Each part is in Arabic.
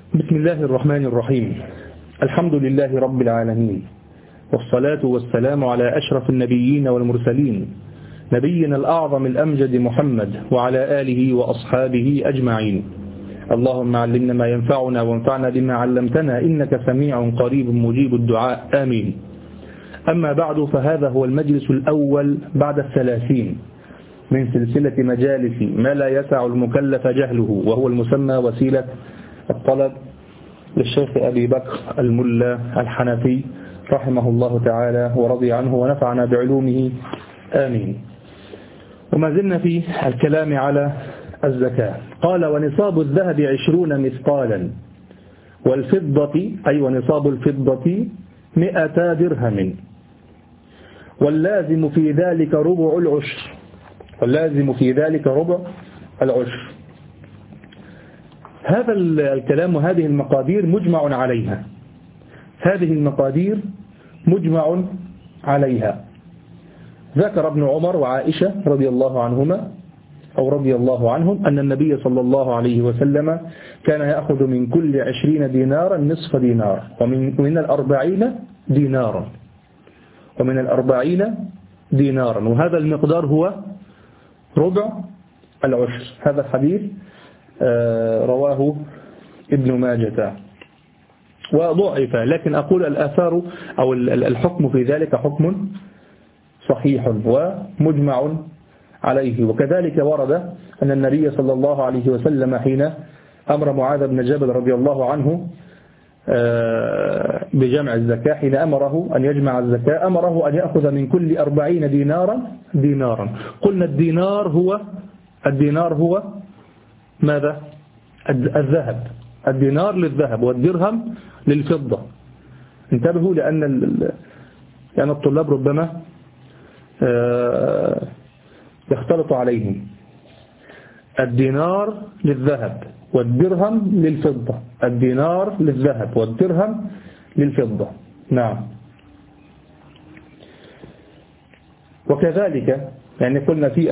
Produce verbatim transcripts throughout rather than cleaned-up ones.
بسم الله الرحمن الرحيم. الحمد لله رب العالمين، والصلاة والسلام على أشرف النبيين والمرسلين، نبينا الأعظم الأمجد محمد وعلى آله وأصحابه أجمعين. اللهم علمنا ما ينفعنا وانفعنا بما علمتنا، إنك سميع قريب مجيب الدعاء، آمين. أما بعد، فهذا هو المجلس الأول بعد الثلاثين من سلسلة مجالس ما لا يسع المكلف جهله، وهو المسمى وسيلة الطلب للشيخ أبي بكر الملا الحنفي رحمه الله تعالى ورضي عنه ونفعنا بعلومه، آمين. وما زلنا في الكلام على الزكاة. قال: ونصاب الذهب عشرون مثقالا، والفضة أي ونصاب الفضة مئة درهم، واللازم في ذلك ربع العشر واللازم في ذلك ربع العشر. هذا الكلام وهذه المقادير مجمع عليها هذه المقادير مجمع عليها ذكر ابن عمر وعائشة رضي الله عنهما أو رضي الله عنهم أن النبي صلى الله عليه وسلم كان يأخذ من كل عشرين دينارا نصف دينار، ومن من الأربعين دينارا ومن الأربعين دينارا وهذا المقدار هو ربع العشر. هذا الحديث رواه ابن ماجه وضعف، لكن أقول الآثار أو الحكم في ذلك حكم صحيح ومجمع عليه. وكذلك ورد أن النبي صلى الله عليه وسلم حين أمر معاذ بن جبل رضي الله عنه بجمع الزكاة، حين أمره أن يجمع الزكاة أمره أن يأخذ من كل أربعين دينارا دينارا. قلنا الدينار هو الدينار هو ماذا؟ الذهب. الدينار للذهب والدرهم للفضة. انتبهوا لأن لأن الطلاب ربما يختلط عليهم. الدينار للذهب والدرهم للفضة. الدينار للذهب والدرهم للفضة. نعم. وكذلك يعني قلنا في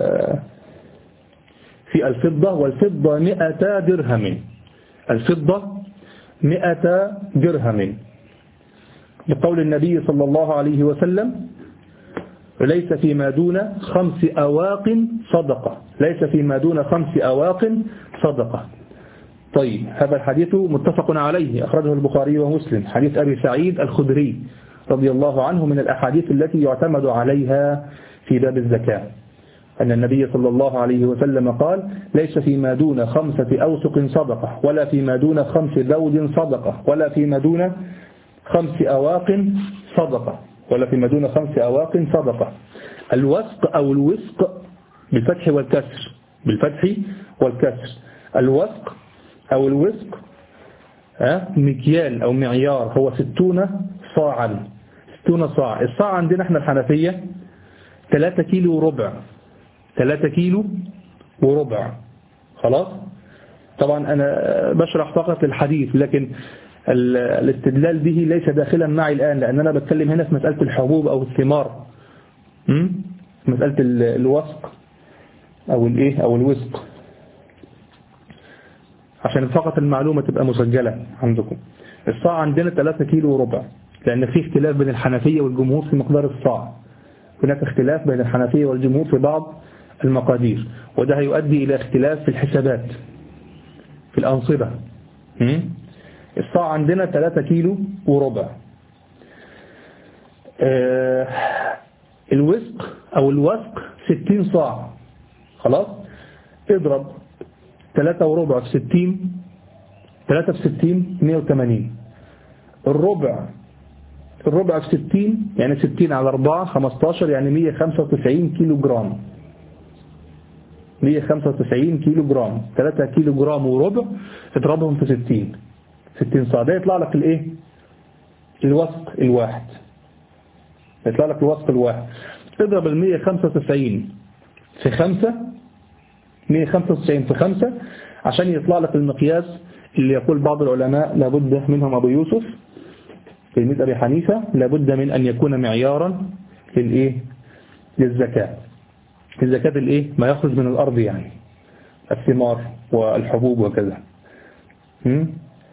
في الفضة، والفضة مئة درهم الفضة مئة درهم لقول النبي صلى الله عليه وسلم: ليس فيما دون خمس أواق صدقة ليس فيما دون خمس أواق صدقة. طيب، هذا الحديث متفق عليه، أخرجه البخاري ومسلم، حديث أبي سعيد الخدري رضي الله عنه، من الأحاديث التي يعتمد عليها في باب الزكاة، أن النبي صلى الله عليه وسلم قال: ليس فيما دون خمسة أوسق صدقة، ولا فيما دون خمس ذود صدقة، ولا فيما دون خمس أواق صدقة ولا فيما دون خمس أواق صدقة. الوسق أو الوسق بالفتح والكسر بالفتح والكسر الوسق أو الوسق مكيال أو معيار، هو ستون صاعا ستون صاع. الصاع عندنا احنا الحنفية ثلاثة كيلو وربع ثلاثة كيلو وربع. خلاص. طبعا أنا بشرح فقط الحديث، لكن الاستدلال به ليس داخلا معي الآن، لأن أنا بتكلم هنا في مسألة الحبوب أو الثمار، مسألة الوسق أو الإيه أو الوسق، عشان فقط المعلومة تبقى مسجلة عندكم. الصاع عندنا ثلاثة كيلو وربع، لأن في اختلاف بين الحنفية والجمهور في مقدار الصاع. هناك اختلاف بين الحنفية والجمهور في بعض المقادير، وده هيؤدي إلى اختلاف في الحسابات في الأنصبة. الصاع عندنا ثلاثة كيلو وربع. آه الوسق أو الوسق ستين صاع. خلاص. اضرب ثلاثة وربع في ستين، ثلاثة في ستين مئة وثمانين. الربع الربع في ستين يعني ستين على أربعة خمستاشر، يعني مئة وخمسة وتسعين كيلو جرام مئة وخمسة وتسعين كيلو جرام. ثلاثة كيلو جرام وربع اضربهم في ستين ستين صاع، ده يطلع لك الايه الوسق الواحد يطلع لك الوسق الواحد. اضرب ال مئة وخمسة وتسعين في خمسة مئة وخمسة وتسعين في خمسة عشان يطلع لك المقياس اللي يقول بعض العلماء لابد منهم أبو يوسف تلميذ أبي حنيفة، لابد من أن يكون معيارا للإيه للزكاة. الزكاة الإيه ما يخرج من الأرض، يعني الثمار والحبوب وكذا.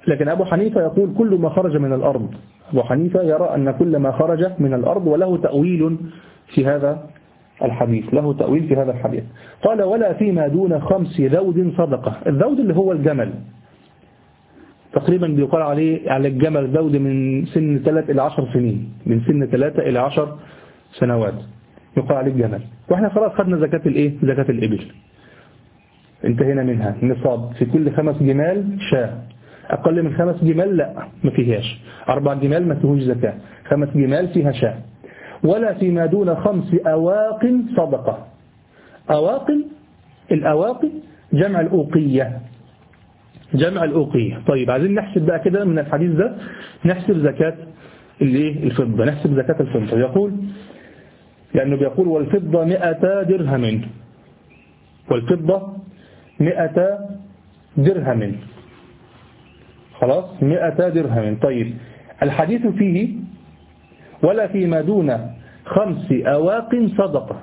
لكن أبو حنيفة يقول كل ما خرج من الأرض. أبو حنيفة يرى أن كل ما خرج من الأرض، وله تأويل في هذا الحديث له تأويل في هذا الحديث. قال ولا فيما دون خمس ذود صدقة. الذود اللي هو الجمل، تقريبا بيقال عليه على الجمل ذود من سن ثلاث إلى عشر سنين، من سن ثلاثة إلى عشر سنوات يقال عليه الجمل. وإحنا خلاص خدنا زكاة الإيه؟ زكاة الإبل، انتهينا منها. نصاب في كل خمس جمال شاة، أقل من خمس جمال لا ما فيهاش، أربع جمال ما فيهوش زكاة، خمس جمال فيها شاة. ولا فيما دون خمس أواق صدقة. أواق، الأواق جمع الأوقية، جمع الأوقية. طيب عايزين نحسب بقى كده من الحديث ده، نحسب زكاة الايه؟ الفضة، نحسب زكاة الفضة. يقول لأنه بيقول والفضة مئة درهم، والفضة مئة درهم، خلاص مئة درهم. طيب الحديث فيه ولا فيما دون خمس أواق صدقة،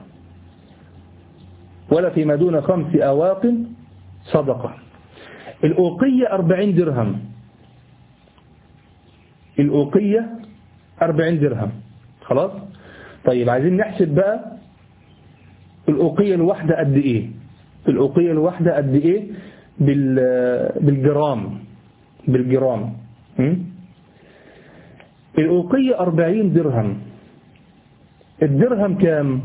ولا فيما دون خمس أواق صدقة. الأوقية أربعين درهم، الأوقية أربعين درهم، خلاص. طيب عايزين نحسب بقى الأوقية الواحدة قد إيه، الأوقية الواحدة قد إيه بالجرام، بالجرام. الأوقية أربعين درهم. الدرهم كام؟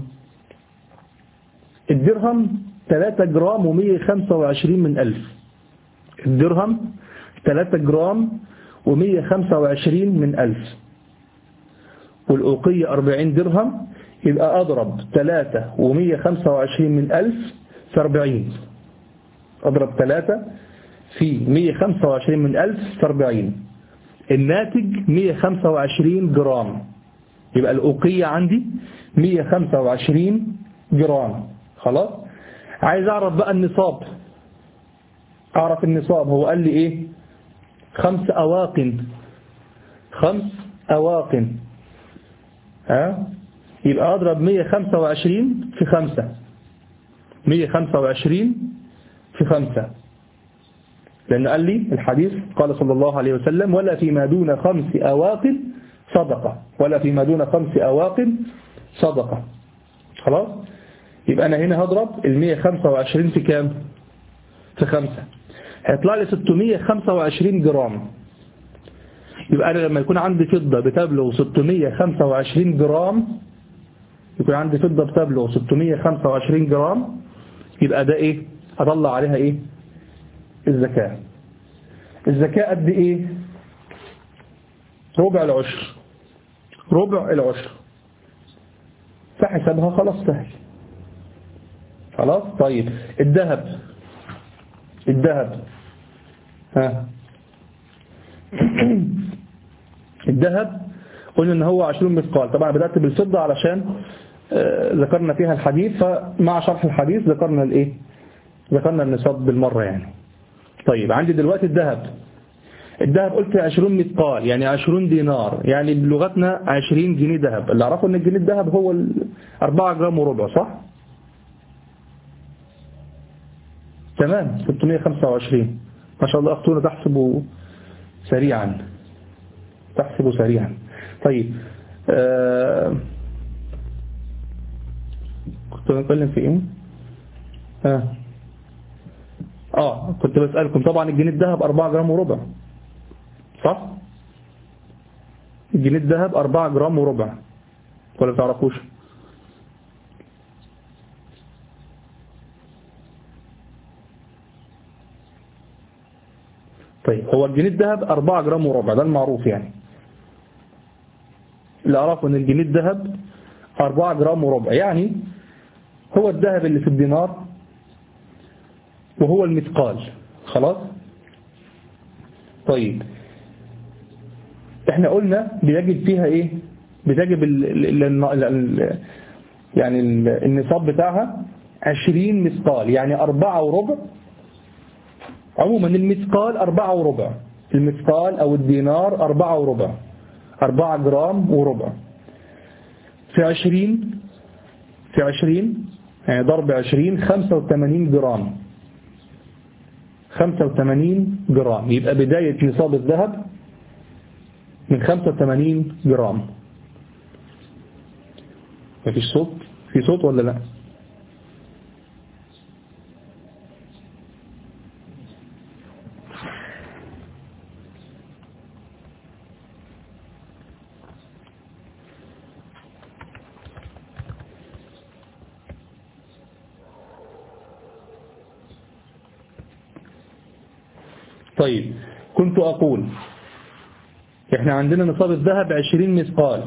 الدرهم ثلاثة جرام ومية خمسة وعشرين من ألف. الدرهم ثلاثة جرام ومية خمسة وعشرين من ألف، والأوقية أربعين درهم، يبقى أضرب ثلاثة ومية خمسة وعشرين من ألف في أربعين، أضرب ثلاثة في مية خمسة وعشرين من ألف في أربعين، الناتج مية خمسة وعشرين جرام. يبقى الأوقية عندي مية خمسة وعشرين جرام، خلاص. عايز أعرف بقى النصاب، أعرف النصاب. هو قال لي إيه؟ خمس أواق، خمس أواق، ها؟ يبقى أضرب مية خمسة وعشرين في خمسة، مية خمسة وعشرين في خمسة، لأن قال لي الحديث قال صلى الله عليه وسلم ولا فيما دون خمس أواق صدقة، ولا فيما دون خمس أواق صدقة، خلاص. يبقى أنا هنا هضرب المية خمسة وعشرين في كام؟ في خمسة، هيطلع لي ستمية خمسة وعشرين جرام. يبقى أنا لما يكون عندي فضة بتبلغ ستمية خمسة وعشرين جرام، يكون عندي فضة بتبلغ ستمية خمسة وعشرين جرام، يبقى ده إيه؟ هطلع عليها إيه؟ الزكاة. الزكاة قد إيه؟ ربع العشر، ربع العشر. فحسبها خلاص سهل، خلاص. طيب الذهب، الذهب ها الذهب قلنا ان هو عشرين مثقال. طبعا بدأت بالفضة علشان آه ذكرنا فيها الحديث، فمع شرح الحديث ذكرنا الايه، ذكرنا النصاب بالمرة يعني. طيب عندي دلوقتي الذهب، الذهب قلت عشرين مثقال يعني عشرين دينار، يعني بلغتنا عشرين جنيه ذهب. اللي اعرفه ان الجنيه الذهب هو أربعة جرام وربع، صح؟ تمام، ستمية خمسة وعشرين. ما شاء الله أختونا تحسبوا سريعا، تحسبوا سريعا. طيب آه كنت بنتكلم في ايه؟ آه. اه كنت بسألكم طبعا الجنيه الذهب أربعة جرام وربع، صح؟ الجنيه الذهب أربعة جرام وربع، ولا تعرفوش؟ طيب هو الجنيه الذهب أربعة جرام وربع، ده المعروف يعني. اللي أعرفه أن الجنيه الذهب أربعة جرام وربع، يعني هو الذهب اللي في الدينار وهو المثقال، خلاص. طيب احنا قلنا بيجب فيها ايه؟ بتجب ال ال ال ال يعني النصاب بتاعها عشرين مثقال، يعني أربعة وربع. عموما المثقال أربعة وربع، المثقال أو الدينار أربعة وربع، أربعة جرام وربع في عشرين، في عشرين يعني ضرب عشرين خمسة وثمانين جرام، خمسة وثمانين جرام. يبقى بداية نصاب الذهب من خمسة وثمانين جرام. مفيش صوت؟ في صوت ولا لا؟ طيب، كنت أقول احنا عندنا نصاب الذهب عشرين مثقال،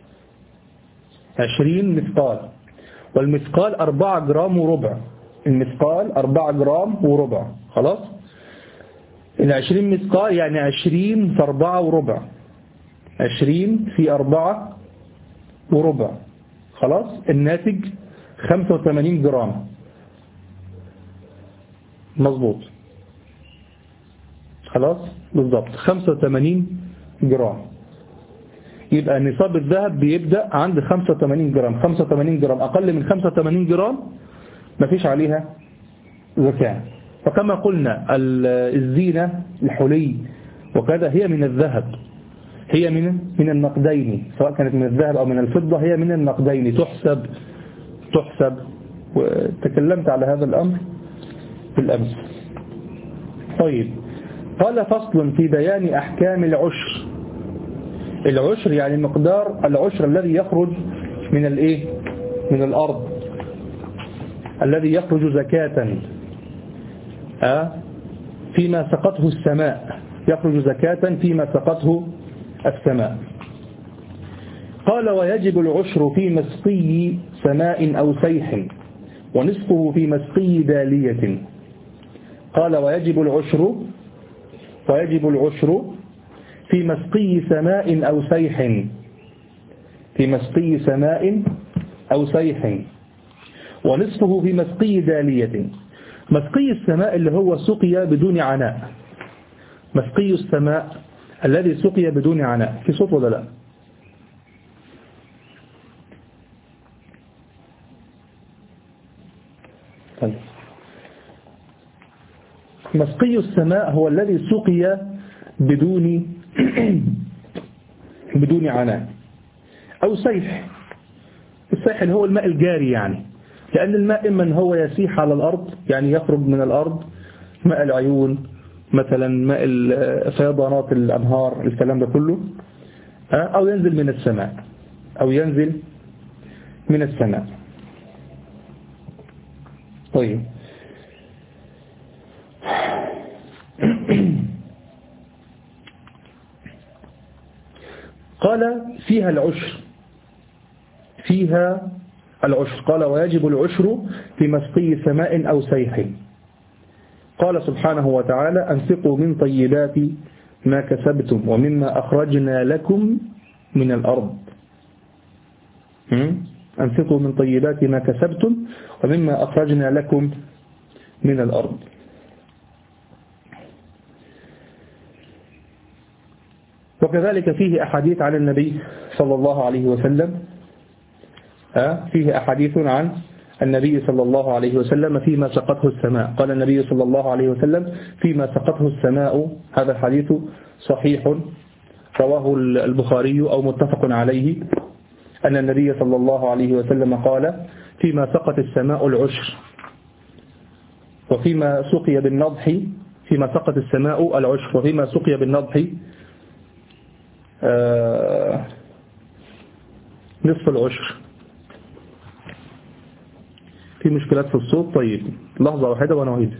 عشرين مثقال، والمثقال أربعة جرام وربع. المثقال أربعة جرام وربع. خلاص، العشرين مثقال يعني عشرين في أربعة وربع، عشرين في أربعة وربع. خلاص، الناتج خمسة وثمانين جرام. مظبوط، خلاص بالضبط خمسة وثمانين جرام. يبقى نصاب الذهب بيبدأ عند خمسة وثمانين جرام. خمسة وثمانين جرام أقل من خمسة وثمانين جرام مفيش عليها زكاة. فكما قلنا الزينة الحلي وكذا هي من الذهب، هي من من النقدين، سواء كانت من الذهب أو من الفضة، هي من النقدين تحسب تحسب وتكلمت على هذا الأمر في الأمس. طيب، قال فصل في بيان أحكام العشر. العشر يعني مقدار العشر الذي يخرج من الايه من الأرض، الذي يخرج زكاة أه؟ فيما سقطه السماء، يخرج زكاة فيما سقطه السماء. قال ويجب العشر في مسقي سماء أو سيح، ونصفه في مسقي دالية. قال ويجب العشر ويجب العشر في مسقي سماء أو سيح، في مسقي سماء أو سيح، ونصفه في مسقي دالية. مسقي السماء اللي هو سقي بدون عناء، مسقي السماء الذي سقي بدون عناء. في صوت ولا لا؟ طيب، مسقي السماء هو الذي سقي بدون بدون عناء. أو سيح، السيح اللي هو الماء الجاري، يعني لأن الماء إما هو يسيح على الأرض، يعني يخرج من الأرض، ماء العيون مثلا، ماء فيضانات الأنهار، الكلام ده كله، أو ينزل من السماء، أو ينزل من السماء. طيب، قال فيها العشر، فيها العشر. قال ويجب العشر في مسقي سماء أو سيح. قال سبحانه وتعالى أنفقوا من طيبات ما كسبتم ومما أخرجنا لكم من الأرض. أنفقوا من طيبات ما كسبتم ومما أخرجنا لكم من الأرض. وكذلك فيه أحاديث عن النبي صلى الله عليه وسلم، فيه أحاديث عن النبي صلى الله عليه وسلم فيما سقطه السماء. قال النبي صلى الله عليه وسلم فيما سقطه السماء. هذا الحديث صحيح رواه البخاري أو متفق عليه، أن النبي صلى الله عليه وسلم قال فيما سقط السماء العشر، وفيما سقي بالنضح، فيما سقط السماء العشر، وفيما سقي بالنضح آه نصف العشر. في مشكلات في الصوت. طيب، لحظة واحدة وأنا أعيد.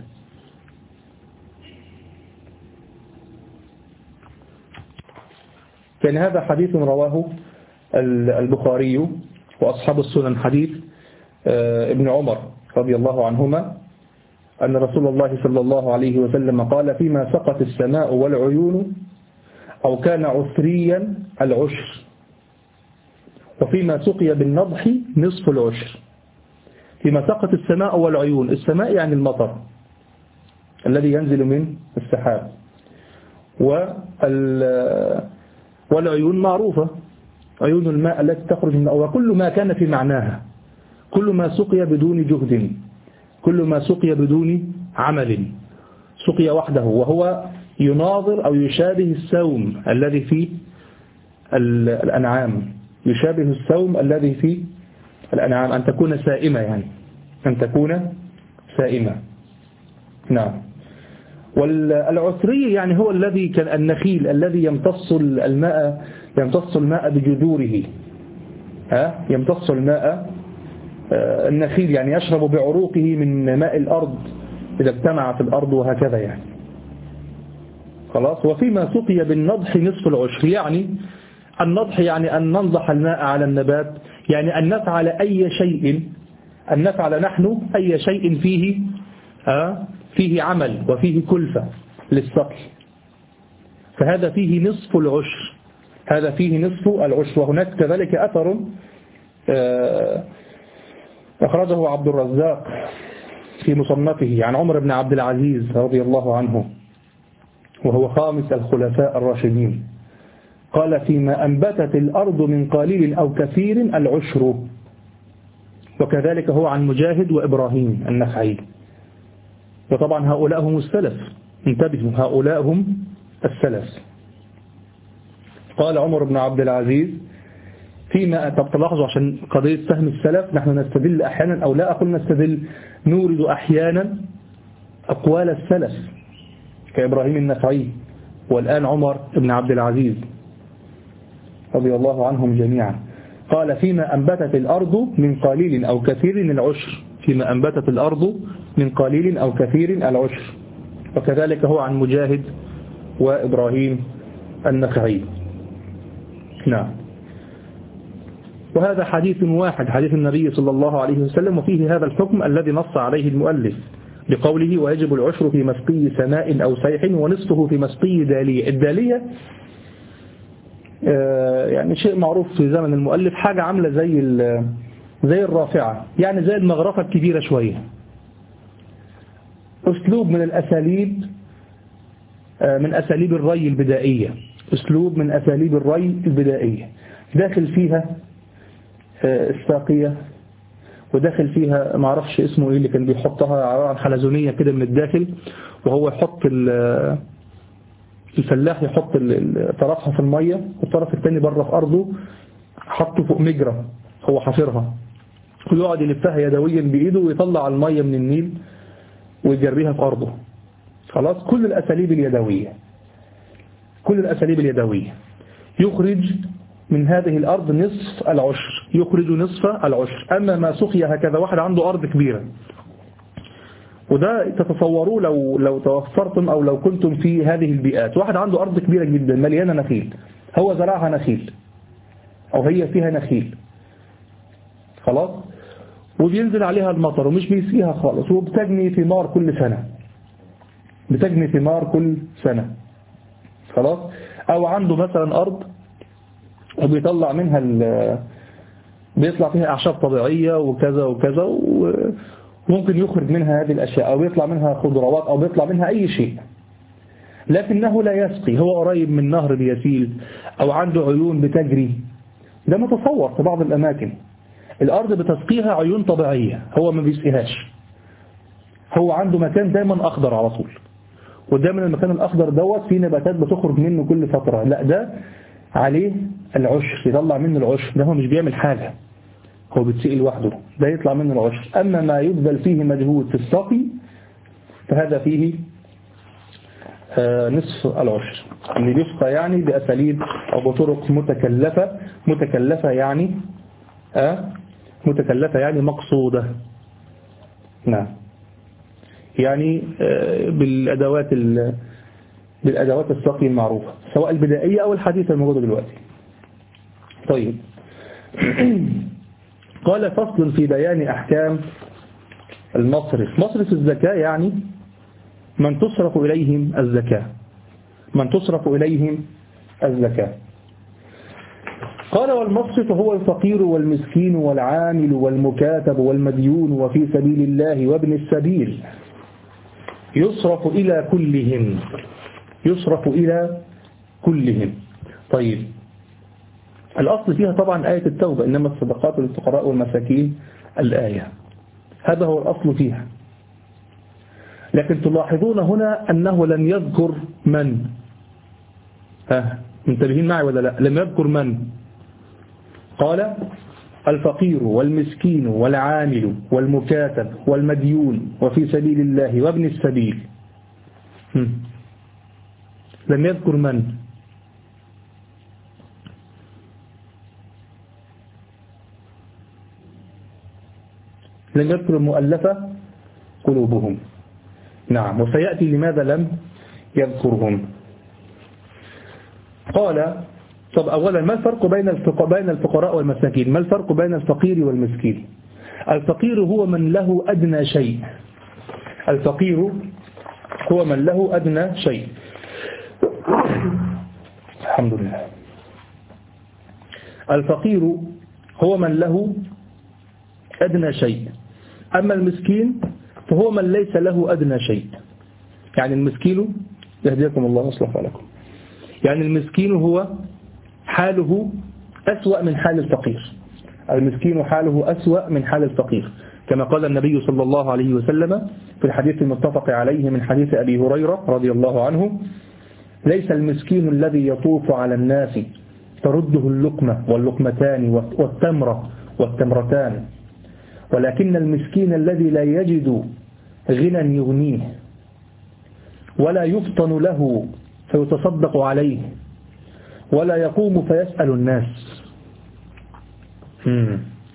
كان هذا حديث رواه البخاري وأصحاب السنن، حديث ابن عمر رضي الله عنهما أن رسول الله صلى الله عليه وسلم قال فيما سقط السماء والعيون أو كان عسريا العشر، وفيما سقي بالنضح نصف العشر. فيما سقط السماء والعيون، السماء يعني المطر الذي ينزل من السحاب، والعيون معروفة، عيون الماء التي تخرج من، وكل ما كان في معناها، كل ما سقي بدون جهد، كل ما سقي بدون عمل، سقي وحده، وهو يناظر أو يشابه السوم الذي في الأنعام، يشابه السوم الذي في الأنعام، أن تكون سائمة، يعني أن تكون سائمة. نعم. والعثري يعني هو الذي كان النخيل الذي يمتص الماء يمتص الماء بجذوره، ها يمتص الماء النخيل، يعني يشرب بعروقه من ماء الأرض إذا اجتمع في الأرض، وهكذا يعني. خلاص. وفيما سقي بالنضح نصف العشر، يعني النضح يعني أن ننضح الماء على النبات، يعني أن نفعل أي شيء أن نفعل نحن أي شيء فيه آه فيه عمل وفيه كلفة للسقي، فهذا فيه نصف العشر، هذا فيه نصف العشر. وهناك كذلك أثر آه أخرجه عبد الرزاق في مصنفه عن عمر بن عبد العزيز رضي الله عنه، وهو خامس الخلفاء الراشدين، قال: فيما أنبتت الأرض من قليل أو كثير العشر. وكذلك هو عن مجاهد وإبراهيم النخعي. وطبعا هؤلاء هم السلف، انتبهوا، هؤلاء هم السلف. قال عمر بن عبد العزيز فيما، طب تلاحظوا عشان قضية فهم السلف، نحن نستدل أحيانا أو لا أقول نستدل، نورد أحيانا أقوال السلف كإبراهيم النخعي والآن عمر بن عبد العزيز رضي الله عنهم جميعا. قال: فيما أنبتت الأرض من قليل أو كثير العشر، فيما أنبتت الأرض من قليل أو كثير العشر. وكذلك هو عن مجاهد وإبراهيم النخعي. نعم. وهذا حديث واحد، حديث النبي صلى الله عليه وسلم، وفيه هذا الحكم الذي نص عليه المؤلف بقوله: ويجب العشر في مسقي سماء أو سيح ونصفه في مسقي دالية. الدالية يعني شيء معروف في زمن المؤلف، حاجة عاملة زي زي الرافعة، يعني زي المغرفة الكبيرة شوية، أسلوب من الأساليب من أساليب الري البدائية، أسلوب من أساليب الري البدائية، داخل فيها الساقية، وداخل فيها ما اعرفش اسمه ايه اللي كان بيحطها، عبارة عن حلزونية كده من الداخل، وهو يحط الفلاح يحط طرفها في المية والطرف الثاني بره في أرضه، حطه فوق مجرى هو حفرها، ويقعد يلفها يدويا بإيده ويطلع المية من النيل ويجريها في أرضه. خلاص. كل الأساليب اليدوية كل الأساليب اليدوية يخرج من هذه الأرض نصف العشر، يخرج نصف العشر. أما ما سقي هكذا، واحد عنده أرض كبيرة، وده تتصوروه لو لو توفرتم أو لو كنتم في هذه البيئات، واحد عنده أرض كبيرة جدا مليانة نخيل، هو زرعها نخيل أو هي فيها نخيل، خلاص، وبينزل عليها المطر ومش بيسقيها خالص، وبتجني ثمار كل سنة، بتجني ثمار كل سنة، خلاص. أو عنده مثلا أرض وبيطلع منها بيطلع فيها أعشاب طبيعية وكذا وكذا، وممكن يخرج منها هذه الأشياء، أو بيطلع منها خضروات، أو بيطلع منها أي شيء، لكنه لا يسقي، هو قريب من نهر بيسيل أو عنده عيون بتجري. ده متصور في بعض الأماكن الأرض بتسقيها عيون طبيعية، هو ما بيسقيهاش، هو عنده مكان دايما أخضر على طول، ودايما المكان الأخضر دوت فيه نباتات بتخرج منه كل فترة، لا ده عليه العشر، يطلع منه العشر، ده هو مش بيعمل حاجة، هو بتسقي لوحده، ده يطلع منه العشر. أما ما يبذل فيه مجهود في السقي فهذا فيه آه نصف العشر، اللي بيسقى يعني بأساليب أو بطرق متكلفة، متكلفة يعني آه متكلفة يعني مقصودة. نعم. يعني آه بالأدوات بالأدوات السقي المعروفة، سواء البدائية أو الحديثة الموجودة دلوقتي. طيب. قال: فصل في بيان أحكام المصرف. مصرف الزكاة يعني من تصرف إليهم الزكاة، من تصرف إليهم الزكاة. قال: والمصرف هو الفقير والمسكين والعامل والمكاتب والمديون وفي سبيل الله وابن السبيل، يصرف إلى كلهم، يصرف إلى كلهم. طيب، الأصل فيها طبعا آية التوبة: إنما الصدقات للفقراء والمساكين، الآية، هذا هو الأصل فيها. لكن تلاحظون هنا أنه لم يذكر من. ها منتبهين معي ولا لا؟ لم يذكر من. قال الفقير والمسكين والعامل والمكاتب والمديون وفي سبيل الله وابن السبيل. لم يذكر من. لم يذكر المؤلفة قلوبهم. نعم. وسيأتي لماذا لم يذكرهم. قال طب أولا ما الفرق بين بين الفقراء والمساكين؟ ما الفرق بين الفقير والمسكين؟ الفقير هو من له أدنى شيء. الفقير هو من له أدنى شيء. الحمد لله. الفقير هو من له أدنى شيء. أما المسكين فهو من ليس له أدنى شيء. يعني المسكين يهديكم الله ويصلح بالكم. يعني المسكين هو حاله أسوأ من حال الفقير. المسكين حاله أسوأ من حال الفقير كما قال النبي صلى الله عليه وسلم في الحديث المتفق عليه من حديث أبي هريرة رضي الله عنه: ليس المسكين الذي يطوف على الناس ترده اللقمة واللقمتان والتمرة والتمرتان، ولكن المسكين الذي لا يجد غنى يغنيه ولا يفطن له فيتصدق عليه ولا يقوم فيسأل الناس. مم.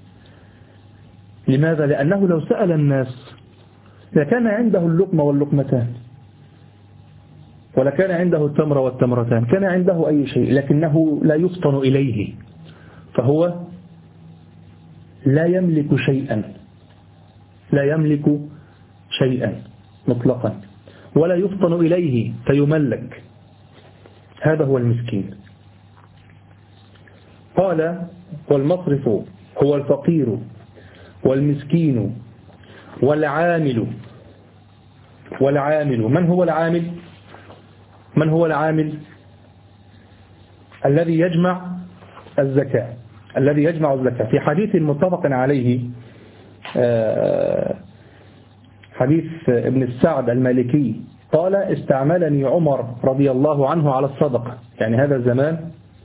لماذا؟ لأنه لو سأل الناس لكان عنده اللقمة واللقمتان ولكان عنده التمر والتمرتان، كان عنده أي شيء، لكنه لا يفطن إليه، فهو لا يملك شيئا، لا يملك شيئا مطلقا، ولا يفطن إليه فيملك. هذا هو المسكين. قال: والمصرف هو الفقير والمسكين والعامل. والعامل من هو العامل؟ من هو العامل؟ الذي يجمع الزكاة، الذي يجمع الزكاة. في حديث متفق عليه حديث ابن السعد المالكي قال: استعملني عمر رضي الله عنه على الصدقة، يعني هذا الزمان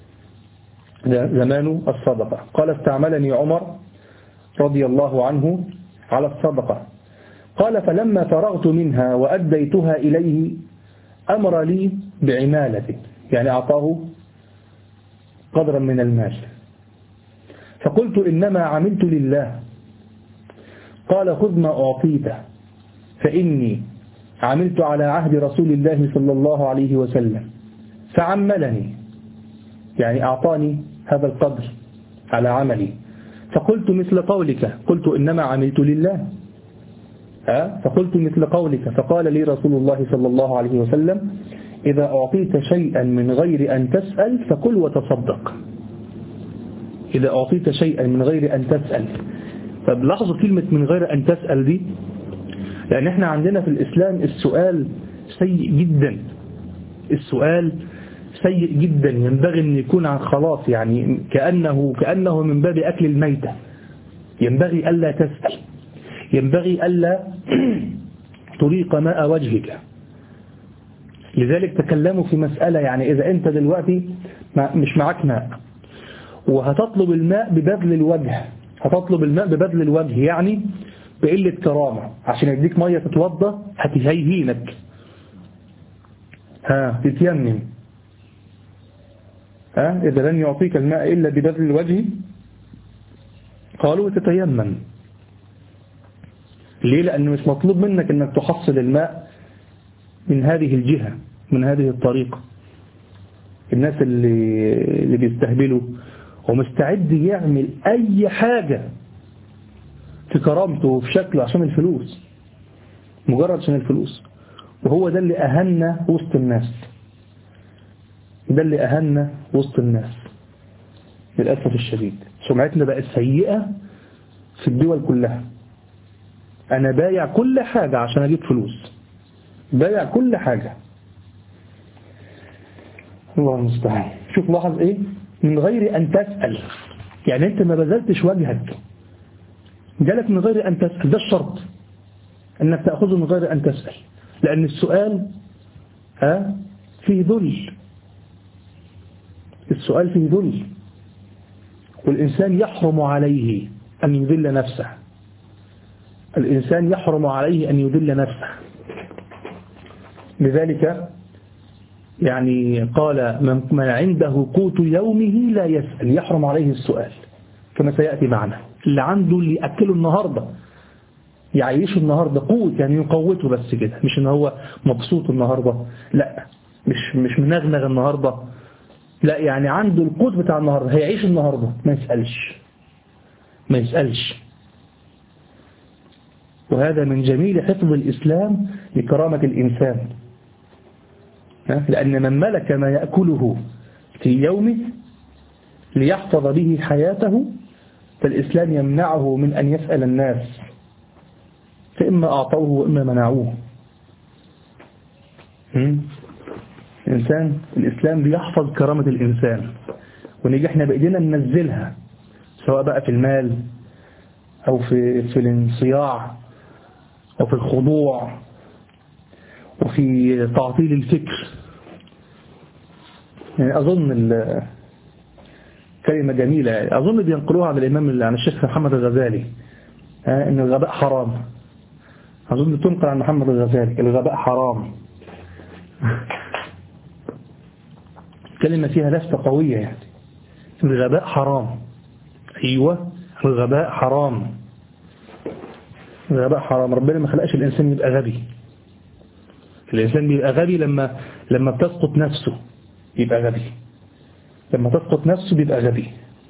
زمان الصدقة. قال: استعملني عمر رضي الله عنه على الصدقة. قال: فلما فرغت منها وأديتها إليه أمر لي بعمالته، يعني أعطاه قدرا من المال. فقلت: إنما عملت لله. قال: خذ ما أعطيته، فإني عملت على عهد رسول الله صلى الله عليه وسلم فعملني، يعني أعطاني هذا القدر على عملي. فقلت مثل قولك، قلت إنما عملت لله. أه؟ فقلت مثل قولك. فقال لي رسول الله صلى الله عليه وسلم: إذا أعطيت شيئا من غير أن تسأل فكل وتصدق. إذا أعطيت شيئا من غير أن تسأل. فبلاحظوا كلمة من غير أن تسأل دي، لأن احنا عندنا في الإسلام السؤال سيء جدا. السؤال سيء جدا، ينبغي أن يكون عن خلاص، يعني كأنه, كأنه من باب أكل الميتة. ينبغي ألا تسأل، ينبغي ألا طريق ماء وجهك. لذلك تكلموا في مسألة، يعني إذا أنت دلوقتي مش معك ماء وهتطلب الماء ببذل الوجه، هتطلب الماء ببذل الوجه يعني بقلة كرامة، عشان يديك مية تتوضى هتهيهينك، ها تتيمم. ها إذا لن يعطيك الماء إلا ببذل الوجه قالوا تتيمم. ليه؟ لأنه مش مطلوب منك أنك تحصل الماء من هذه الجهة، من هذه الطريقة. الناس اللي, اللي بيستهبلوا ومستعد يعمل أي حاجة في كرامته وفي شكله عشان الفلوس، مجرد عشان الفلوس. وهو ده اللي أهنا وسط الناس، ده اللي أهنا وسط الناس للأسف الشديد. سمعتنا بقت سيئة في الدول كلها. أنا بايع كل حاجة عشان أجيب فلوس، بايع كل حاجة. الله المستعان. شوف لاحظ إيه؟ من غير أن تسأل، يعني أنت ما بذلتش وجهك، جالك من غير أن تسأل. ده الشرط، أنك تأخذه من غير أن تسأل. لأن السؤال ها فيه ذل، السؤال فيه ذل، والإنسان يحرم عليه أن يذل نفسه، الإنسان يحرم عليه أن يذل نفسه. لذلك يعني قال من عنده قوت يومه لا يسأل، يحرم عليه السؤال كما سيأتي معنا. اللي عنده اللي يأكله النهاردة يعيشه النهاردة قوت، يعني يقوته بس كده، مش ان هو مبسوط النهاردة، لا مش مش منغنغ النهاردة، لا يعني عنده القوت بتاع النهاردة، هيعيش النهاردة، ما يسألش ما يسألش. وهذا من جميل حفظ الإسلام لكرامة الإنسان، لأن من ملك ما يأكله في يومه ليحفظ به حياته فالإسلام يمنعه من أن يسأل الناس، فإما أعطوه وإما منعوه. الإنسان الإسلام بيحفظ كرامة الإنسان، ونيجي احنا بإيدينا ننزلها، سواء بقى في المال أو في في الانصياع أو في الخضوع وفي تعطيل الفكر. يعني أظن كلمة جميلة أظن بينقلوها عن الإمام عن الشيخ محمد الغزالي، إن الغباء حرام. أظن تنقل عن محمد الغزالي الغباء حرام. كلمة فيها لفتة قوية، يعني الغباء حرام. أيوة الغباء حرام، الغباء حرام. ربنا ما خلقش الإنسان يبقى غبي. الإنسان بيبقى غبي لما لما بتسقط نفسه يبقى غبي، لما تسقط نفسه بيبقى غبي.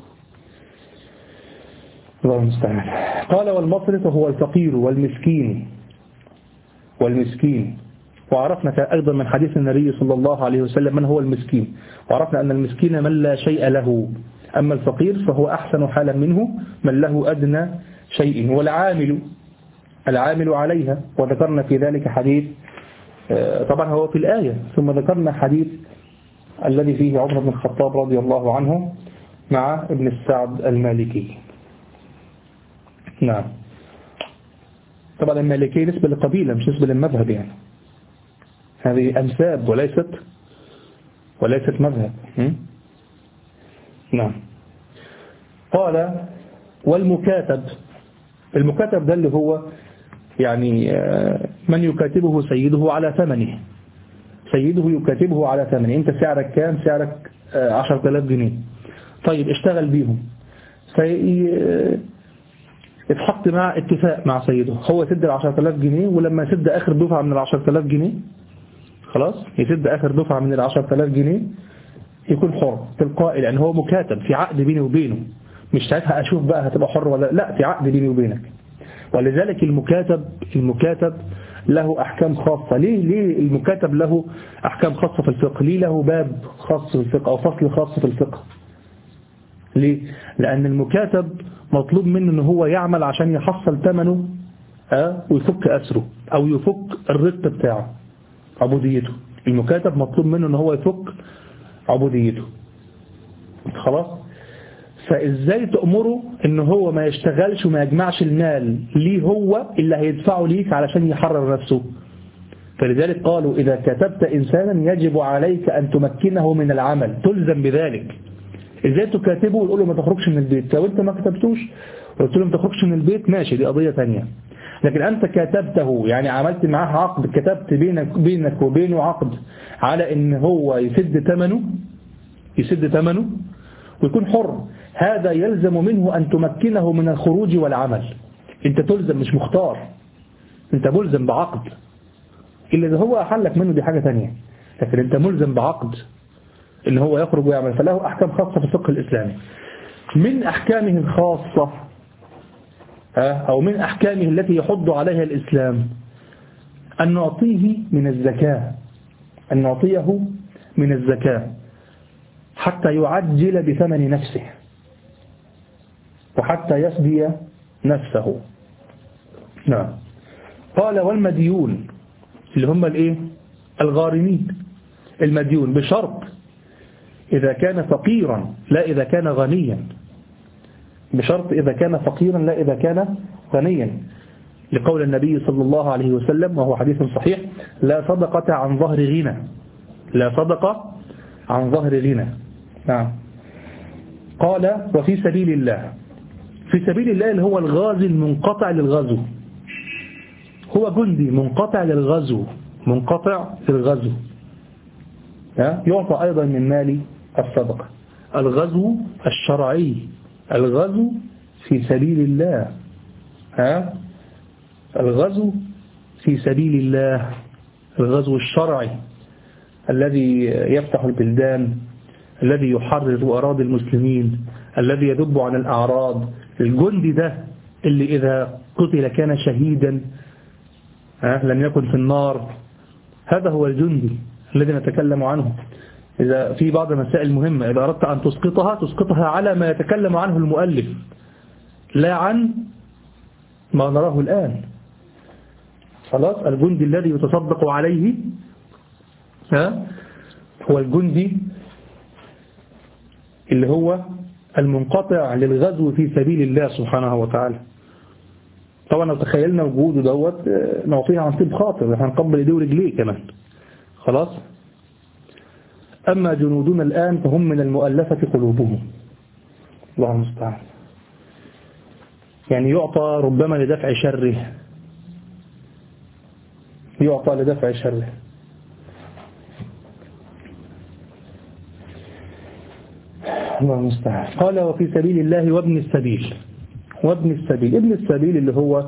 الله المستعان. قال والمصرف هو الفقير والمسكين والمسكين وعرفنا أيضا من حديث النبي صلى الله عليه وسلم من هو المسكين، وعرفنا أن المسكين من لا شيء له، أما الفقير فهو أحسن حالا منه من له أدنى شيء. والعامل العامل عليها، وذكرنا في ذلك حديث طبعا هو في الآية، ثم ذكرنا حديث الذي فيه عمر بن الخطاب رضي الله عنه مع ابن السعد المالكي. نعم طبعا المالكي نسبة لقبيلة مش نسبة للمذهب، يعني هذه أنساب وليست وليست مذهب. نعم. قال والمكاتب، المكاتب ده اللي هو يعني من يكاتبه سيده على ثمنه، سيده يكاتبه على ثمنه. انت سعرك كام؟ سعرك عشرة آلاف جنيه، طيب اشتغل بيهم، اتحط مع اتفاق مع سيده، هو يسد العشرة آلاف جنيه، ولما يسد آخر دفعة من العشرة آلاف جنيه خلاص يسد آخر دفعة من العشرة آلاف جنيه يكون حر تلقائي، لأن هو مكاتب في عقد بيني وبينه، مش ساعتها أشوف بقى هتبقى حر ولا لا، في عقد بيني وبينك. ولذلك المكاتب المكاتب له أحكام خاصة. ليه ليه المكاتب له أحكام خاصة في الفقه؟ ليه له باب خاص في الفقه أو فصل خاص في الفقه؟ ليه؟ لأن المكاتب مطلوب منه أن هو يعمل عشان يحصل ثمنه أه ويفك أسره أو يفك الرق بتاعه عبوديته. المكاتب مطلوب منه أن هو يفك عبوديته خلاص. فإزاي تأمره أن هو ما يشتغلش وما يجمعش المال ليه هو اللي هيدفعه ليك علشان يحرر نفسه؟ فلذلك قالوا إذا كتبت إنسانا يجب عليك أن تمكنه من العمل، تلزم بذلك. إزاي تكاتبه وتقول له ما تخرجش من البيت؟ لو أنت ما كتبتوش وقلت له ما تخرجش من البيت ماشي، دي قضية ثانية. لكن أنت كتبته، يعني عملت معاه عقد، كتبت بينك بينك وبينه عقد على إن هو يسد ثمنه يسد ثمنه ويكون حر، هذا يلزم منه أن تمكنه من الخروج والعمل. أنت تلزم مش مختار، أنت ملزم بعقد. إلا إذا هو أحلك منه دي حاجة ثانية، لكن أنت ملزم بعقد إن هو يخرج ويعمل. فله أحكام خاصة في الفقه الإسلامي. من أحكامه الخاصة أو من أحكامه التي يحض عليها الإسلام أن نعطيه من الزكاة، أن نعطيه من الزكاة حتى يعجل بثمن نفسه وحتى يفدي نفسه. نعم. قال والمديون اللي هم الايه؟ الغارمين. المديون بشرط إذا كان فقيرا لا إذا كان غنيا، بشرط إذا كان فقيرا لا إذا كان غنيا. لقول النبي صلى الله عليه وسلم وهو حديث صحيح: لا صدقة عن ظهر غنى، لا صدقة عن ظهر غنى. نعم. قال: وفي سبيل الله. في سبيل الله اللي هو الغازي المنقطع للغزو، هو جندي منقطع للغزو، منقطع للغزو، يعطى أيضا من مال الصدقة. الغزو الشرعي، الغزو في سبيل الله، ها الغزو في سبيل الله، الغزو الشرعي الذي يفتح البلدان، الذي يحرر أراضي المسلمين، الذي يذب عن الأعراض. الجندي ده اللي إذا قتل كان شهيدا، ها لم يكن في النار. هذا هو الجندي الذي نتكلم عنه. إذا في بعض المسائل المهمة إذا أردت أن تسقطها تسقطها على ما يتكلم عنه المؤلف، لا عن ما نراه الآن. خلاص، الجندي الذي يتصدق عليه ها هو الجندي اللي هو المنقطع للغزو في سبيل الله سبحانه وتعالى. طبعا لو تخيلنا وجوده دوت نعطيه عن طيب خاطر، هنقبل ايديه ورجليه كمان. خلاص. أما جنودنا الآن فهم من المؤلفة قلوبهم، الله المستعان. يعني يعطى ربما لدفع شره، يعطى لدفع شره. الله المستعان. قال: وفي سبيل الله وابن السبيل. وابن السبيل، ابن السبيل اللي هو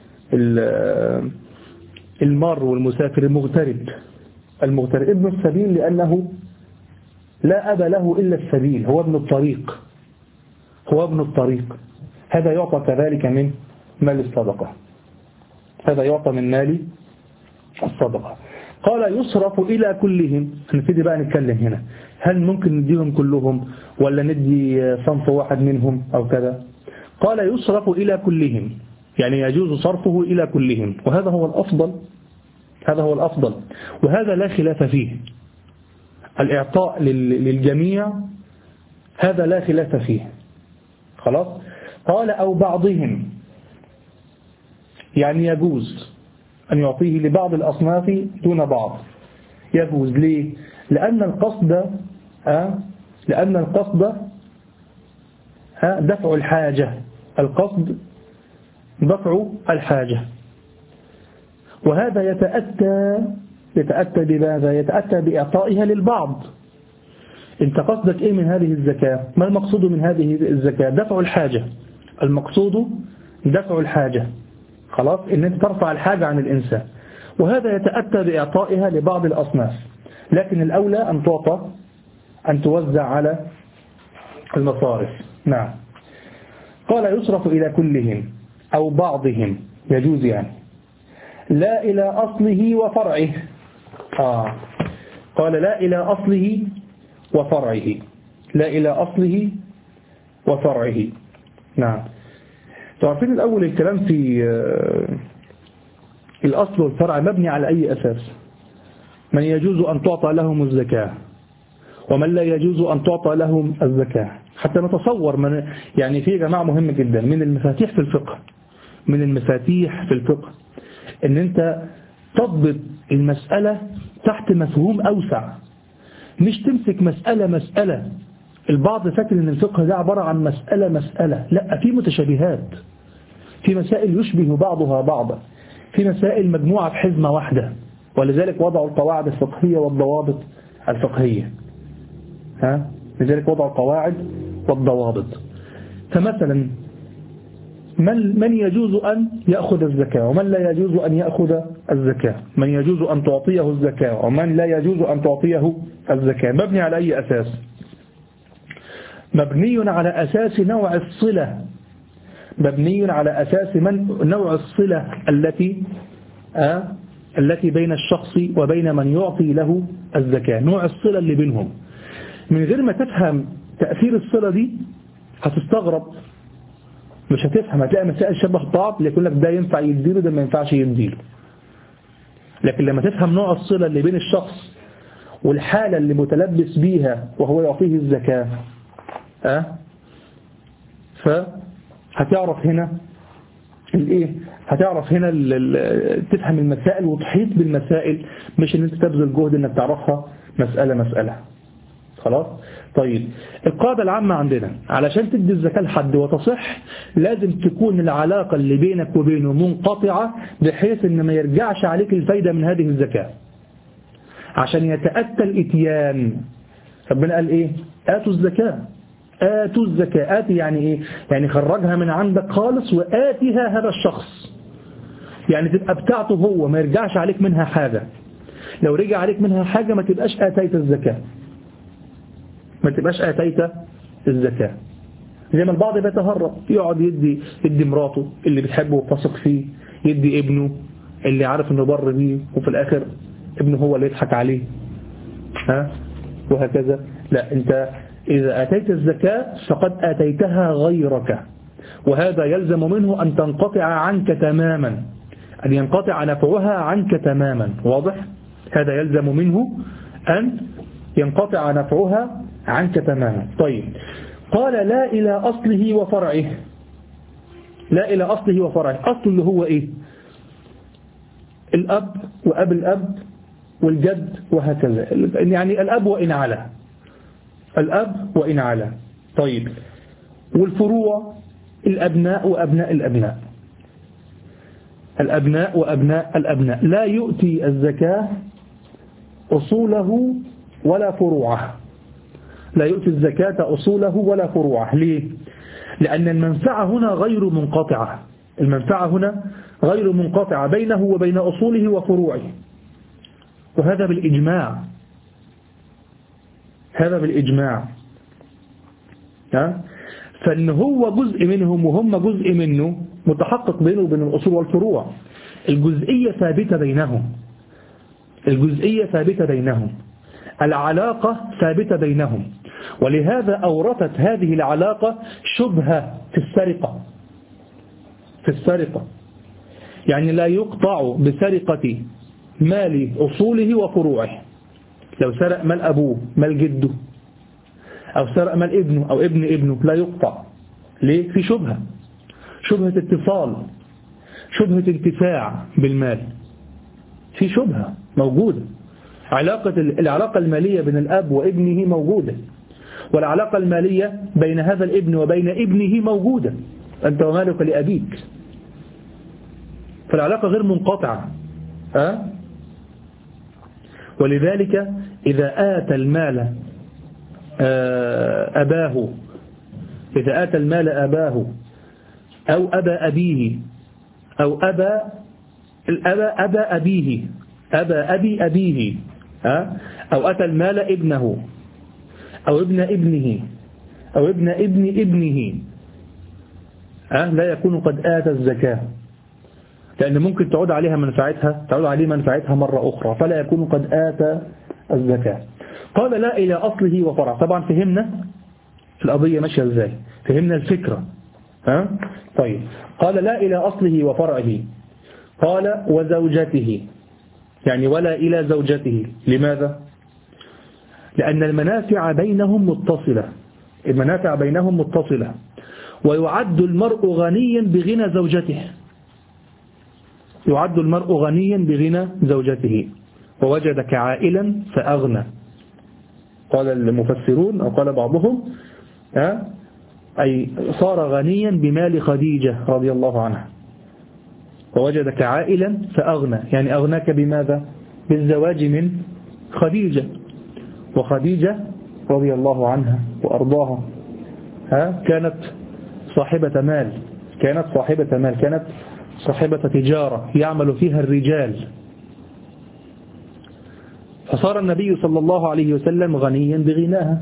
المار والمسافر، المغترب. المغترب ابن السبيل لأنه لا أب له إلا السبيل، هو ابن الطريق، هو ابن الطريق. هذا يعطى كذلك من مال الصدقة، هذا يعطى من مال الصدقة. قال: يصرف إلى كلهم. هنبتدي بقى نتكلم هنا، هل ممكن نديهم كلهم ولا ندي صنف واحد منهم أو كذا؟ قال: يصرف إلى كلهم، يعني يجوز صرفه إلى كلهم، وهذا هو الأفضل، هذا هو الأفضل، وهذا لا خلاف فيه. الإعطاء للجميع هذا لا خلاف فيه. خلاص. قال: أو بعضهم، يعني يجوز أن يعطيه لبعض الأصناف دون بعض، يجوز. ليه؟ لأن القصد أه؟ لأن القصد أه؟ دفع الحاجة، القصد دفع الحاجة، وهذا يتأتى يتأتى بماذا؟ يتأتى بإعطائها للبعض. انت قصدك ايه من هذه الزكاة؟ ما المقصود من هذه الزكاة؟ دفع الحاجة، المقصود دفع الحاجة. خلاص، ان انت ترفع الحاجة عن الإنسان، وهذا يتأتى بإعطائها لبعض الأصناف، لكن الأولى أن تعطى، أن توزع على المصارف. نعم. قال: يصرف إلى كلهم أو بعضهم، يجوز يعني، لا إلى أصله وفرعه. آه. قال: لا إلى أصله وفرعه، لا إلى أصله وفرعه. نعم. تعرفين الأول الكلام في الأصل والفرع مبني على أي أساس؟ من يجوز أن تعطى لهم الزكاة ومن لا يجوز أن تعطى لهم الزكاة، حتى نتصور من يعني في جماعة مهم جدا من المفاتيح في الفقه، من المفاتيح في الفقه ان انت تضبط المسألة تحت مفهوم أوسع، مش تمسك مسألة مسألة. البعض فاكر ان الفقه ده عبارة عن مسألة مسألة، لا، في متشابهات، في مسائل يشبه بعضها بعضا، في مسائل مجموعة في حزمة واحدة، ولذلك وضعوا القواعد الفقهية والضوابط الفقهية. ها؟ لذلك وضعوا القواعد والضوابط. فمثلا من من يجوز أن يأخذ الزكاة ومن لا يجوز أن يأخذ الزكاة، من يجوز أن تعطيه الزكاة ومن لا يجوز أن تعطيه الزكاة، مبني على أي أساس؟ مبني على أساس نوع الصلة، مبني على أساس من نوع الصلة التي آه التي بين الشخص وبين من يعطي له الزكاة، نوع الصلة اللي بينهم. من غير ما تفهم تأثير الصلة دي هتستغرب، مش هتفهم، هتلاقي مسائل شبه بعض، يقول لك ده ينفع يديله ده ما ينفعش يديله. لكن لما تفهم نوع الصلة اللي بين الشخص والحالة اللي متلبس بيها وهو يعطيه الزكاة، أه؟ فهتعرف هنا الايه هتعرف هنا تفهم المسائل وتحيط بالمسائل، مش ان انت تبذل جهد انك تعرفها مسألة مسألة. خلاص. طيب القاعدة العامة عندنا علشان تدي الزكاة لحد وتصح لازم تكون العلاقة اللي بينك وبينه منقطعة بحيث ان ما يرجعش عليك الفايدة من هذه الزكاة عشان يتأتى الاتيان. ربنا قال ايه؟ آتوا الزكاة. آتوا الزكاة. آتي يعني ايه؟ يعني خرجها من عندك خالص وآتيها هذا الشخص، يعني تبقى بتاعته هو ما يرجعش عليك منها حاجة. لو رجع عليك منها حاجة ما تبقاش آتيت الزكاة، ما تبقاش آتيت الزكاة. زي ما البعض بيتهرب يقعد يدي يدي مراته اللي بتحبه وتثق فيه، يدي ابنه اللي عارف انه بر بيه، وفي الاخر ابنه هو اللي يضحك عليه، ها وهكذا. لا، انت اذا اتيت الزكاة فقد اتيتها غيرك، وهذا يلزم منه ان تنقطع عنك تماما، ان ينقطع نفعها عنك تماما. واضح؟ هذا يلزم منه ان ينقطع نفعها عنك تماما. طيب قال لا إلى أصله وفرعه. لا إلى أصله وفرعه. أصل اللي هو إيه؟ الأب وأب الأب والجد وهكذا، يعني الأب وإن علا، الأب وإن علا. طيب والفروع الأبناء وأبناء الأبناء، الأبناء وأبناء الأبناء. لا يؤتي الزكاة أصوله ولا فروعه، لا يؤتي الزكاة أصوله ولا فروعه. ليه؟ لأن المنفعة هنا غير منقطعة، المنفعة هنا غير منقطعة بينه وبين أصوله وفروعه، وهذا بالإجماع، هذا بالإجماع. ها؟ فإن هو جزء منهم وهم جزء منه متحقق بينه وبين الأصول والفروع. الجزئية ثابتة بينهم، الجزئية ثابتة بينهم، العلاقة ثابتة بينهم. ولهذا أورثت هذه العلاقة شبهة في السرقة، في السرقة يعني لا يقطع بسرقة مال أصوله وفروعه. لو سرق مال أبوه مال جده أو سرق مال ابنه أو ابن ابنه لا يقطع. ليه؟ في شبهة، شبهة اتصال، شبهة انتفاع بالمال، في شبهة موجودة. علاقة العلاقة المالية بين الأب وابنه موجودة، والعلاقة المالية بين هذا الابن وبين ابنه موجودة، أنت ومالك لأبيك، فالعلاقة غير منقطعة. أه؟ ولذلك إذا آتى المال أباه، إذا آتى المال أباه أو أبا أبيه أو أبا الأبا أبا أبيه أبا أبي أبيه، أه؟ أو أتى المال ابنه أو ابن ابنه أو ابن ابن ابنه، أه؟ لا يكون قد آتى الزكاة، لأن ممكن تعود عليها منفعتها، تعود عليه منفعتها مرة أخرى، فلا يكون قد آتى الزكاة. قال لا إلى أصله وفرع. طبعا فهمنا القضية ماشية إزاي، فهمنا الفكرة. ها؟ طيب قال لا إلى أصله وفرعه. قال وزوجته، يعني ولا إلى زوجته. لماذا؟ لأن المنافع بينهم متصلة، المنافع بينهم متصلة، ويعد المرء غنيا بغنى زوجته، يعد المرء غنيا بغنى زوجته. ووجدك عائلا فأغنى، قال المفسرون أو قال بعضهم ها؟ أي صار غنيا بمال خديجة رضي الله عنها. ووجدك عائلا فأغنى، يعني أغناك بماذا؟ بالزواج من خديجة، وخديجة رضي الله عنها وأرضاها ها؟ كانت صاحبة مال، كانت صاحبة مال، كانت صاحبة تجارة يعمل فيها الرجال، فصار النبي صلى الله عليه وسلم غنيا بغناها.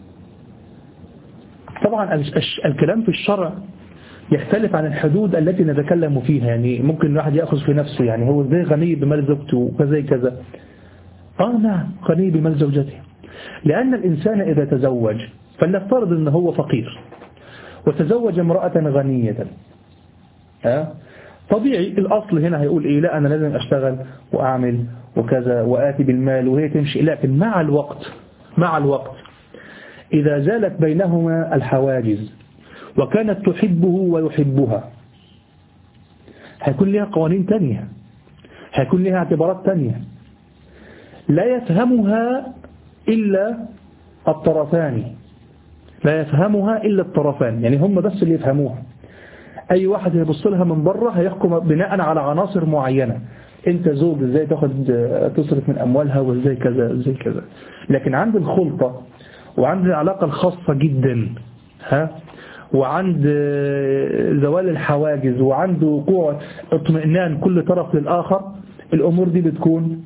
طبعا الكلام في الشرع يختلف عن الحدود التي نتكلم فيها، يعني ممكن الواحد يأخذ في نفسه، يعني هو ازاي غني بمال زوجته وكذا كذا. آه نعم غني بمال زوجته، لأن الإنسان إذا تزوج فلنفترض أنه هو فقير وتزوج امرأة غنية، ها؟ طبيعي الأصل هنا هيقول إيه؟ لا أنا لازم أشتغل وأعمل وكذا وآتي بالمال وهي تمشي. لكن مع الوقت، مع الوقت إذا زالت بينهما الحواجز وكانت تحبه ويحبها، هيكون لها قوانين تانية، هيكون لها اعتبارات تانية لا يفهمها إلا الطرفان، لا يفهمها إلا الطرفان، يعني هم بس اللي يفهموها. أي واحد يبص لها من بره هيحكم بناء على عناصر معينة، أنت زوج إزاي تاخد تصرف من أموالها وإزاي كذا إزاي كذا. لكن عند الخلطة وعند العلاقة الخاصة جدا ها، وعند زوال الحواجز وعند وقوع اطمئنان كل طرف للآخر، الأمور دي بتكون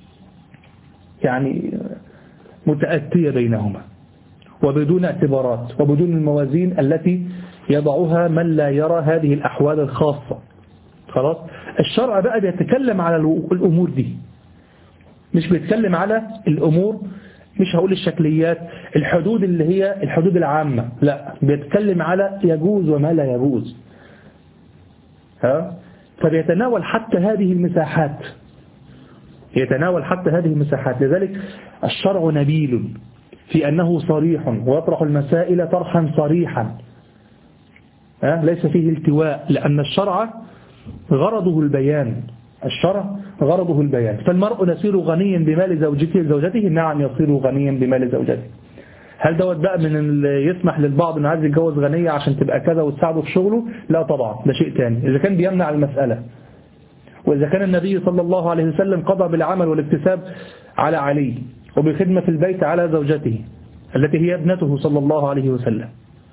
يعني متأتية بينهما وبدون اعتبارات وبدون الموازين التي يضعها من لا يرى هذه الأحوال الخاصة. خلاص. الشرع بقى بيتكلم على الأمور دي، مش بيتكلم على الأمور، مش هقول الشكليات، الحدود اللي هي الحدود العامة، لا، بيتكلم على يجوز وما لا يجوز. ها؟ فبيتناول حتى هذه المساحات، يتناول حتى هذه المساحات. لذلك الشرع نبيل في أنه صريح ويطرح المسائل طرحا صريحا، ها؟ ليس فيه التواء، لأن الشرع غرضه البيان، الشرع غرضه البيان. فالمرء يصير غنيا بمال زوجته زوجته نعم يصير غنيا بمال زوجته. هل دوت بقى من اللي يسمح للبعض انه عايز يتجوز غنية عشان تبقى كذا وتساعده في شغله؟ لا طبعا، ده شيء تاني إذا كان بيمنع المسألة. وإذا كان النبي صلى الله عليه وسلم قضى بالعمل والاكتساب على علي وبخدمة البيت على زوجته التي هي ابنته صلى الله عليه وسلم.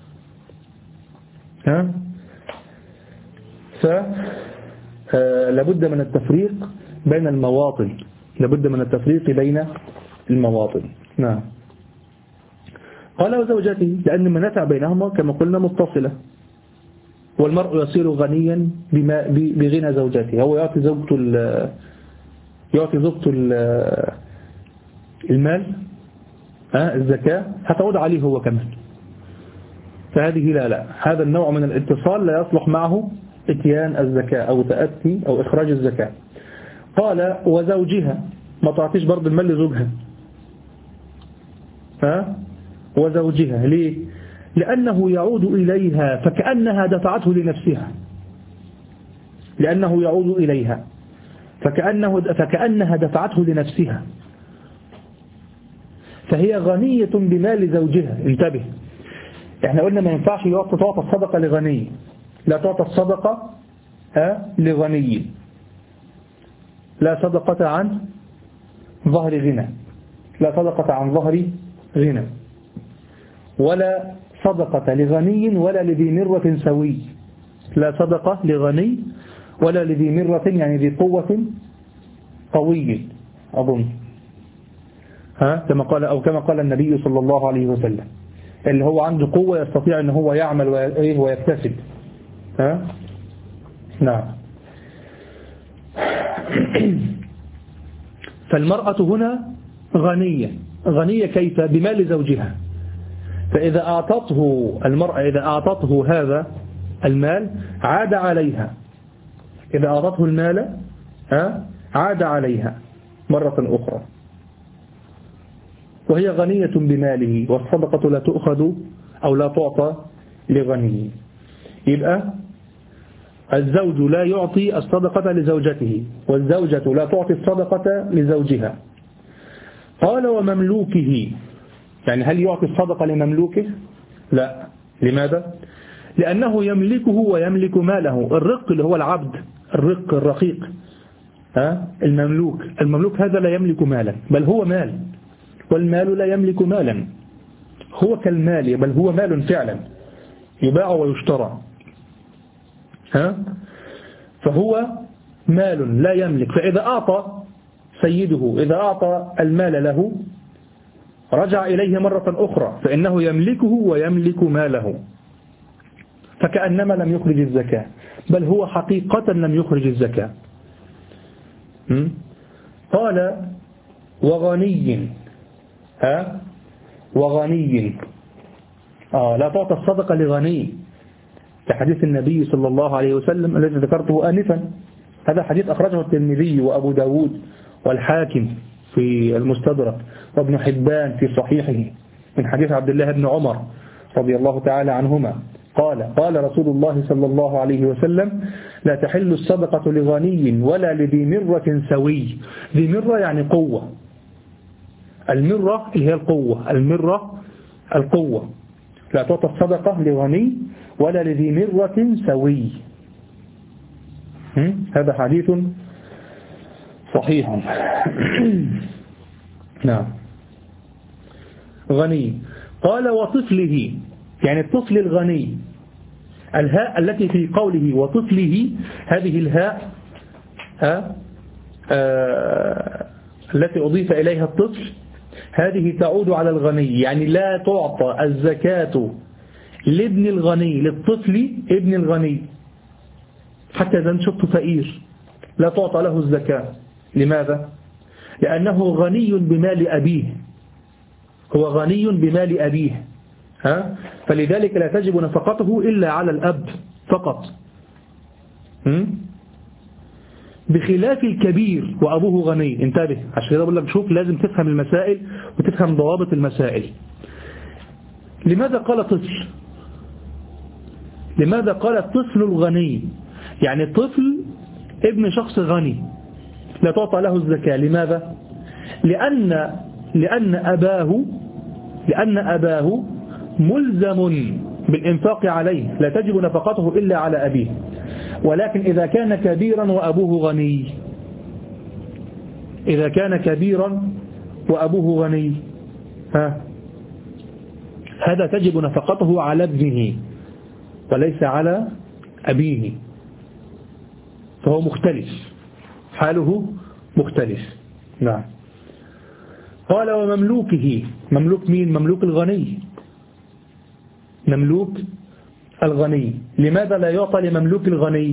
ها؟ ف لابد من التفريق بين المواطن، لابد من التفريق بين المواطن. نعم. قال وزوجته لأن المنافع بينهما كما قلنا متصلة، والمرء يصير غنيا بما بغنى زوجته. هو يعطي زوجته يعطي زوجته المال ها الزكاة هتعود عليه هو كمان. فهذه لا لا هذا النوع من الاتصال لا يصلح معه اتيان الزكاة أو تأتي أو إخراج الزكاة. قال وزوجها، ما تعطيش برضه المال لزوجها، ها وزوجها. ليه؟ لأنه يعود إليها فكأنها دفعته لنفسها، لأنه يعود إليها فكأنه فكأنها دفعته لنفسها، فهي غنية بمال زوجها. انتبه، احنا قلنا ما ينفعش تعطى الصدقة لغني، لا تعطى الصدقة ها لغني، لا صدقة عن ظهر غنى، لا صدقة عن ظهر غنى، ولا صدقة لغني ولا لذي مرة سوي، لا صدقة لغني ولا لذي مرة يعني ذي قوة قوي أظن، ها كما قال أو كما قال النبي صلى الله عليه وسلم، اللي هو عنده قوة يستطيع أن هو يعمل ويكتسب. ها نعم. فالمرأة هنا غنية، غنية كيف؟ بمال زوجها. فإذا أعطته المرأة إذا أعطته هذا المال عاد عليها، إذا أعطته المال ها عاد عليها مرة أخرى، وهي غنية بماله، والصدقة لا تؤخذ أو لا تعطى لغني. يبقى الزوج لا يعطي الصدقة لزوجته، والزوجة لا تعطي الصدقة لزوجها. قال ومملوكه، يعني هل يعطي الصدقة لمملوكه؟ لا. لماذا؟ لأنه يملكه ويملك ماله. الرق اللي هو العبد، الرق الرقيق ها المملوك، المملوك هذا لا يملك مالا بل هو مال، والمال لا يملك مالا، هو كالمال بل هو مال فعلا يباع ويشترى. ها فهو مال لا يملك. فإذا أعطى سيده، إذا أعطى المال له رجع إليه مرة أخرى، فإنه يملكه ويملك ماله، فكأنما لم يخرج الزكاة، بل هو حقيقة لم يخرج الزكاة. قال وغني، ها وغني آه لا تعطى الصدقة لغني، كحديث النبي صلى الله عليه وسلم الذي ذكرته آنفا. هذا حديث أخرجه الترمذي وأبو داود والحاكم في المستدرك وابن حبان في صحيحه من حديث عبد الله بن عمر رضي الله تعالى عنهما قال قال رسول الله صلى الله عليه وسلم لا تحل الصدقة لغني ولا لذي مرة سوي. ذي مرة يعني قوة، المرة اللي هي القوة، المرة القوة. لا تعطى الصدقة لغني ولا لذي مرة سوي. هذا حديث صحيح. نعم. غني. قال وطفله، يعني الطفل الغني. الهاء التي في قوله وطفله، هذه الهاء آه آه التي أضيف إليها الطفل، هذه تعود على الغني، يعني لا تعطى الزكاة لابن الغني، للطفل ابن الغني، حتى إذا شفت فقير لا تعطى له الزكاة. لماذا؟ لأنه غني بمال أبيه، هو غني بمال أبيه، ها؟ فلذلك لا تجب نفقته إلا على الأب فقط، م? بخلاف الكبير وأبوه غني. انتبه، عشان كده بقول لك شوف لازم تفهم المسائل وتفهم ضوابط المسائل. لماذا قال طفل؟ لماذا قال الطفل الغني؟ يعني طفل ابن شخص غني لا تعطى له الزكاة. لماذا؟ لأن لأن أباه لأن أباه ملزم بالإنفاق عليه، لا تجب نفقته إلا على أبيه. ولكن إذا كان كبيرا وأبوه غني، إذا كان كبيرا وأبوه غني ها هذا تجب نفقته على ابنه وليس على أبيه، فهو مختلف، حاله مختلف. نعم. قال ومملوكه. مملوك مين؟ مملوك الغني، مملوك الغني. لماذا لا يعطى لمملوك الغني؟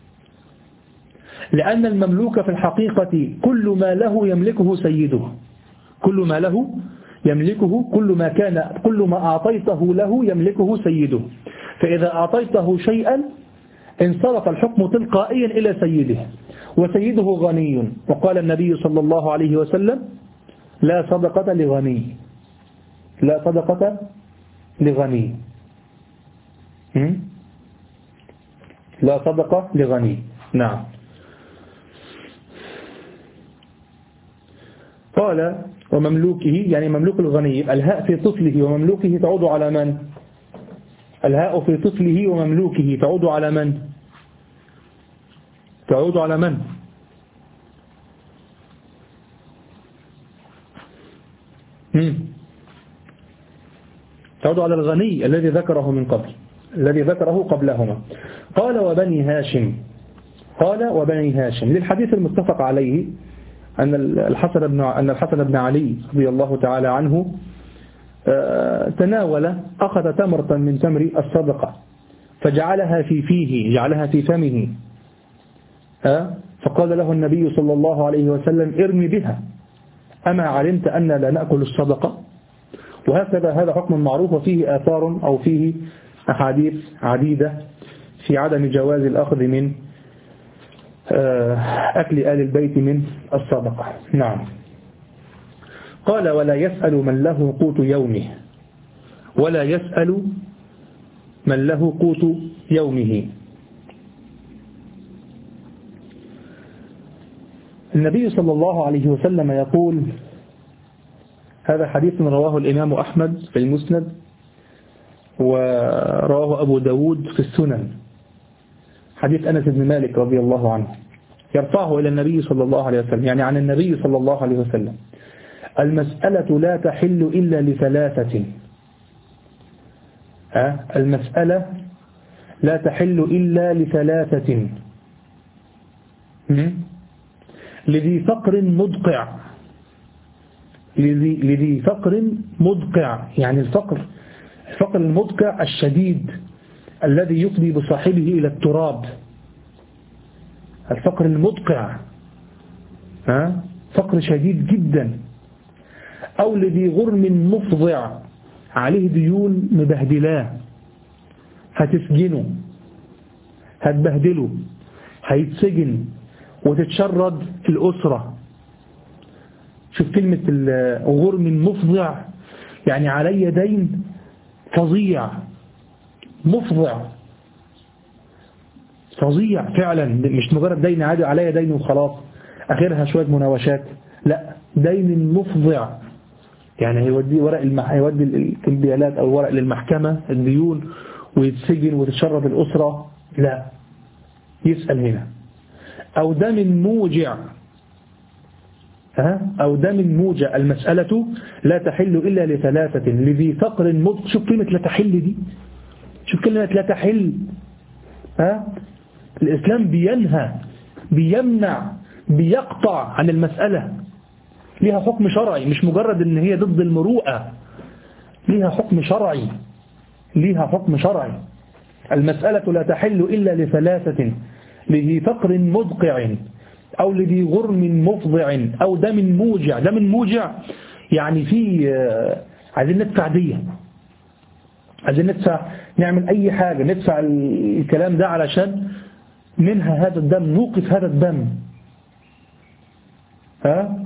لأن المملوك في الحقيقة كل ما له يملكه سيده، كل ما له يملكه، كل ما كان كل ما أعطيته له يملكه سيده. فإذا أعطيته شيئا انصرف الحكم تلقائيا إلى سيده، وسيده غني. وقال النبي صلى الله عليه وسلم لا صدقة لغني، لا صدقة لغني، لا صدقة لغني. نعم. قال ومملوكه، يعني مملوك الغني. الهاء في طفله ومملوكه تعود على من؟ الهاء في طفله ومملوكه تعود على من؟ تعود على من؟ مم. تعود على الغني الذي ذكره من قبل، الذي ذكره قبلهما. قال وبني هاشم. قال وبني هاشم للحديث المتفق عليه أن الحسن بن أن الحسن بن علي رضي الله تعالى عنه تناول، أخذ تمرة من تمر الصدقة فجعلها في فيه، جعلها في فمه، فقال له النبي صلى الله عليه وسلم ارمي بها، أما علمت أن لا نأكل الصدقة؟ وهكذا هذا حكم معروف، وفيه آثار أو فيه أحاديث عديدة في عدم جواز الأخذ من أكل آل البيت من الصدقة. نعم. قال ولا يسأل من له قوت يومه، ولا يسأل من له قوت يومه. النبي صلى الله عليه وسلم يقول، هذا حديث رواه الإمام أحمد في المسند، ورواه أبو داود في السنن، حديث أنس بن مالك رضي الله عنه، يرفعه إلى النبي صلى الله عليه وسلم، يعني عن النبي صلى الله عليه وسلم: المسألة لا تحل إلا لثلاثة. أه؟ المسألة لا تحل إلا لثلاثة: لذي فقر مدقع، لذي, لذي فقر مدقع، يعني الفقر الفقر المدقع الشديد الذي يفضي بصاحبه إلى التراب، الفقر المدقع، ها؟ فقر شديد جدا. أو لذي غرم مفضع، عليه ديون مبهدلاه، هتسجنه، هتبهدله، هيتسجن وتتشرد في الأسرة. شوف كلمة الغرم مفضع، يعني علي دين فظيع مفضع فظيع فعلا، مش مجرد دين عادي عليا دين وخلاص اخرها شوية مناوشات، لا دين مفضع. يعني هيودي ورق المح... هيودي الكمبيالات او ورق للمحكمة الديون ويتسجن وتتشرد الأسرة، لا يسأل هنا. أو دم موجع، ها أو دم موجع. المسألة لا تحل إلا لثلاثة لذي فقر مض. شوف كلمة لا تحل دي، شوف كلمة لا تحل. ها الإسلام بينهى بيمنع بيقطع عن المسألة، ليها حكم شرعي، مش مجرد ان هي ضد المروءة، ليها حكم شرعي، ليها حكم شرعي. المسألة لا تحل إلا لثلاثة لذي فقر مدقع أو لذي غرم مفضع أو دم موجع. دم موجع يعني في عايزين ندفع دية، عايزين ندفع، نعمل أي حاجة ندفع الكلام ده علشان منها هذا الدم، نوقف هذا الدم. ها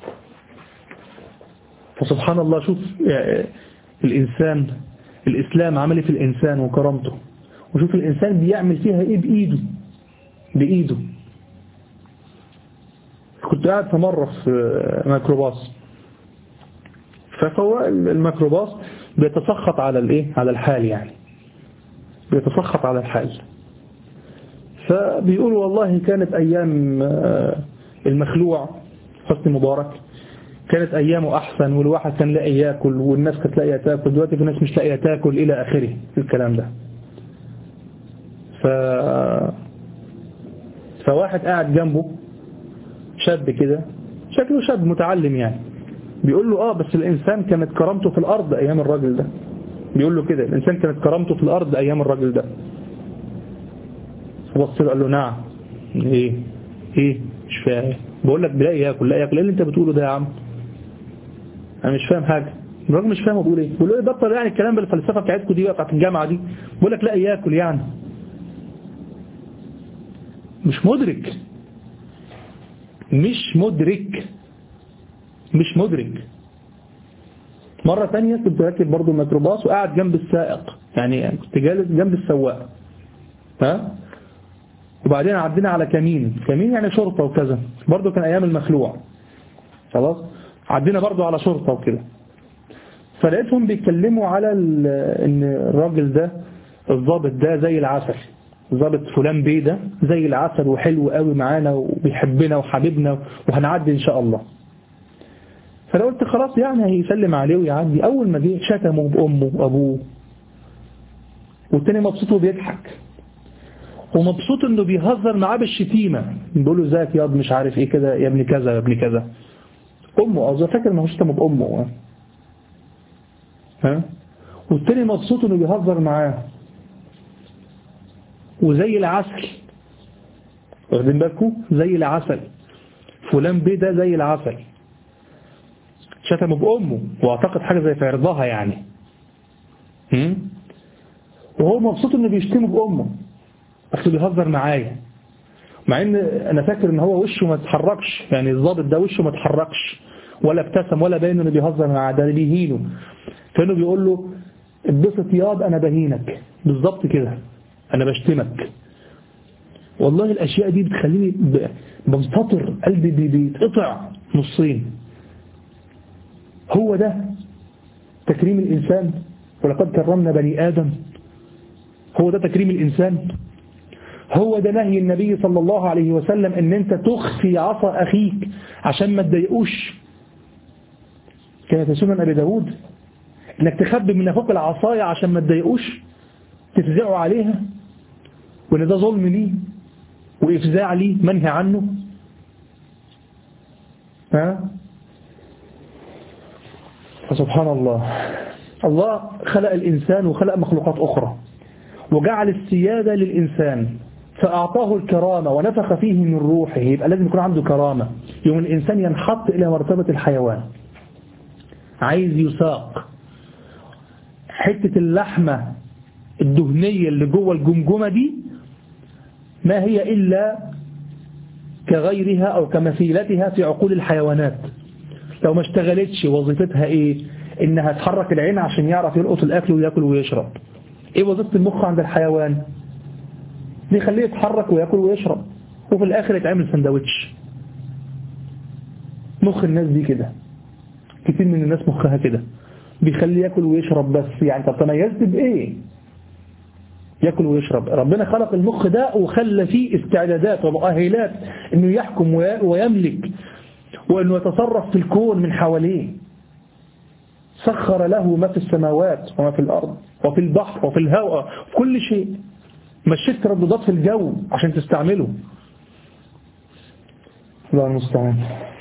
فسبحان الله، شوف الإنسان، الإسلام عمل في الإنسان وكرامته، وشوف الإنسان بيعمل فيها إيه بإيده بإيده. كنت قاعد في مرة في ميكروباص، فسواق الميكروباص بيتسخط على الإيه على الحال، يعني بيتسخط على الحال. فبيقول والله كانت أيام المخلوع حسني مبارك كانت أيامه أحسن، والواحد كان لاقي يأكل والناس كانت لاقيه تاكل، دلوقتي في ناس مش لاقيه تاكل إلى آخره الكلام ده. ف... فواحد قاعد جنبه شاب كده، شكله شاب متعلم يعني، بيقول له آه بس الإنسان كانت كرامته في الأرض أيام الراجل ده. بيقول له كده الإنسان كانت كرامته في الأرض أيام الراجل ده. فبص له قال له نعم. إيه إيه مش فاهم. بقول لك بلاقي ياكل، لا ياكل. إيه اللي أنت بتقوله ده يا عم؟ أنا مش فاهم حاجة. الراجل مش فاهم بيقول إيه. بيقول له إيه بطل يعني الكلام بالفلسفة بتاعتكم دي بتاعت الجامعة دي. بقول لك لا ياكل يعني. مش مدرك مش مدرك مش مدرك مرة ثانية كنت راكب برضو الميكروباص وقاعد جنب السائق، يعني كنت جالس جنب السواق، ها وبعدين عدينا على كمين، كمين يعني شرطة وكذا، برضو كان أيام المخلوع. خلاص عدينا برضو على شرطة وكده، فلقيتهم بيتكلموا على ان الراجل ده الضابط ده زي العسل، ضابط فلان بيه ده زي العسل وحلو قوي معانا وبيحبنا وحبيبنا وهنعدي ان شاء الله. فانا قلت خلاص يعني هيسلم عليه ويعدي. اول ما جه شتمه بامه وابوه، والتاني مبسوط وبيضحك، ومبسوط انه بيهزر معاه بالشتيمه، بيقول له ازيك ياض مش عارف ايه كده يا ابن كذا يا ابن كذا. امه اظن فاكر ما هو شتمه بامه، ها والتاني مبسوط انه بيهزر معاه وزي العسل. واخدين بالكم؟ زي العسل، فلان بيه ده زي العسل. شتمه بأمه واعتقد حاجة زي في عرضها يعني، هم؟ وهو مبسوط انه بيشتمه بأمه بس بيهزر معايا، مع ان انا فاكر ان هو وشه ما تحركش، يعني الضابط ده وشه ما تحركش ولا ابتسم ولا باين انه بيهزر معاه، ده بيهينه. فانه بيقول له اتبسط ياض انا بهينك، بالظبط كده انا بشتمك. والله الاشياء دي بتخليني بنفطر، قلبي بيتقطع نصين. هو ده تكريم الانسان؟ ولقد كرمنا بني ادم. هو ده تكريم الانسان؟ هو ده نهي النبي صلى الله عليه وسلم ان انت تخفي عصا اخيك عشان ما تضايقوش؟ كما في سنن ابي داود انك تخبي من اخوك العصايه عشان ما تضايقوش، تفزعوا عليها، وان ده ظلم ليه وافزاع ليه منهي عنه. ها فسبحان الله، الله خلق الإنسان وخلق مخلوقات أخرى وجعل السيادة للإنسان فأعطاه الكرامة ونفخ فيه من روحه، يبقى لازم يكون عنده كرامة. يوم الإنسان ينحط إلى مرتبة الحيوان، عايز يساق حتة اللحمة الدهنية اللي جوه الجمجمة دي ما هي إلا كغيرها أو كمثيلتها في عقول الحيوانات. لو ما اشتغلتش وظيفتها إيه؟ إنها تحرك العين عشان يعرف يلقط الأكل ويأكل ويشرب، إيه وظيفة المخ عند الحيوان؟ بيخليه يتحرك ويأكل ويشرب، وفي الآخر يتعمل سندوتش. مخ الناس دي كده، كتير من الناس مخها كده، بيخليه يأكل ويشرب بس. يعني طب تميزت بإيه؟ يأكل ويشرب. ربنا خلق المخ ده وخلى فيه استعدادات ومؤهلات إنه يحكم ويملك وإنه يتصرف في الكون من حواليه. سخر له ما في السماوات وما في الأرض وفي البحر وفي الهواء وفي كل شيء. مشيت ترددات في الجو عشان تستعمله. الله المستعان.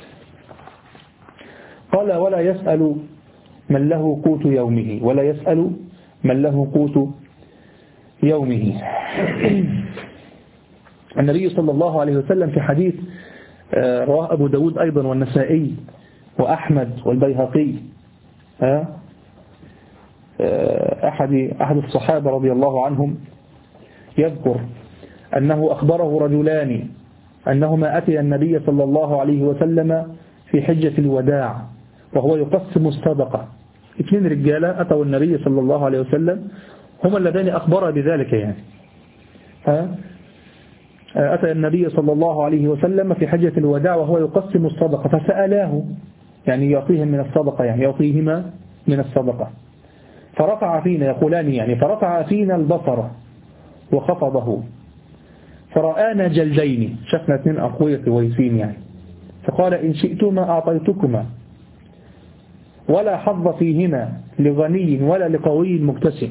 قال ولا يسأل من له قوت يومه، ولا يسأل من له قوت يومه. النبي صلى الله عليه وسلم في حديث رواه أبو داود أيضا والنسائي وأحمد والبيهقي، أحد أحد الصحابة رضي الله عنهم يذكر أنه أخبره رجلان أنهما أتي النبي صلى الله عليه وسلم في حجة الوداع وهو يقسم الصدقة. اثنين رجالة أتوا النبي صلى الله عليه وسلم، هما اللذان أخبر بذلك. يعني ها أتى النبي صلى الله عليه وسلم في حجة الوداع وهو يقسم الصدقة، فسألاه يعني يعطيهم من الصدقة، يعني يعطيهما من الصدقة. فرفع فينا، يقولان يعني فرفع فينا البصر وخفضه فرآنا جلدين، شفنا اثنين أقوياء كويسين يعني. فقال إن شئتما أعطيتكما ولا حظ فيهما لغني ولا لقوي مكتسب.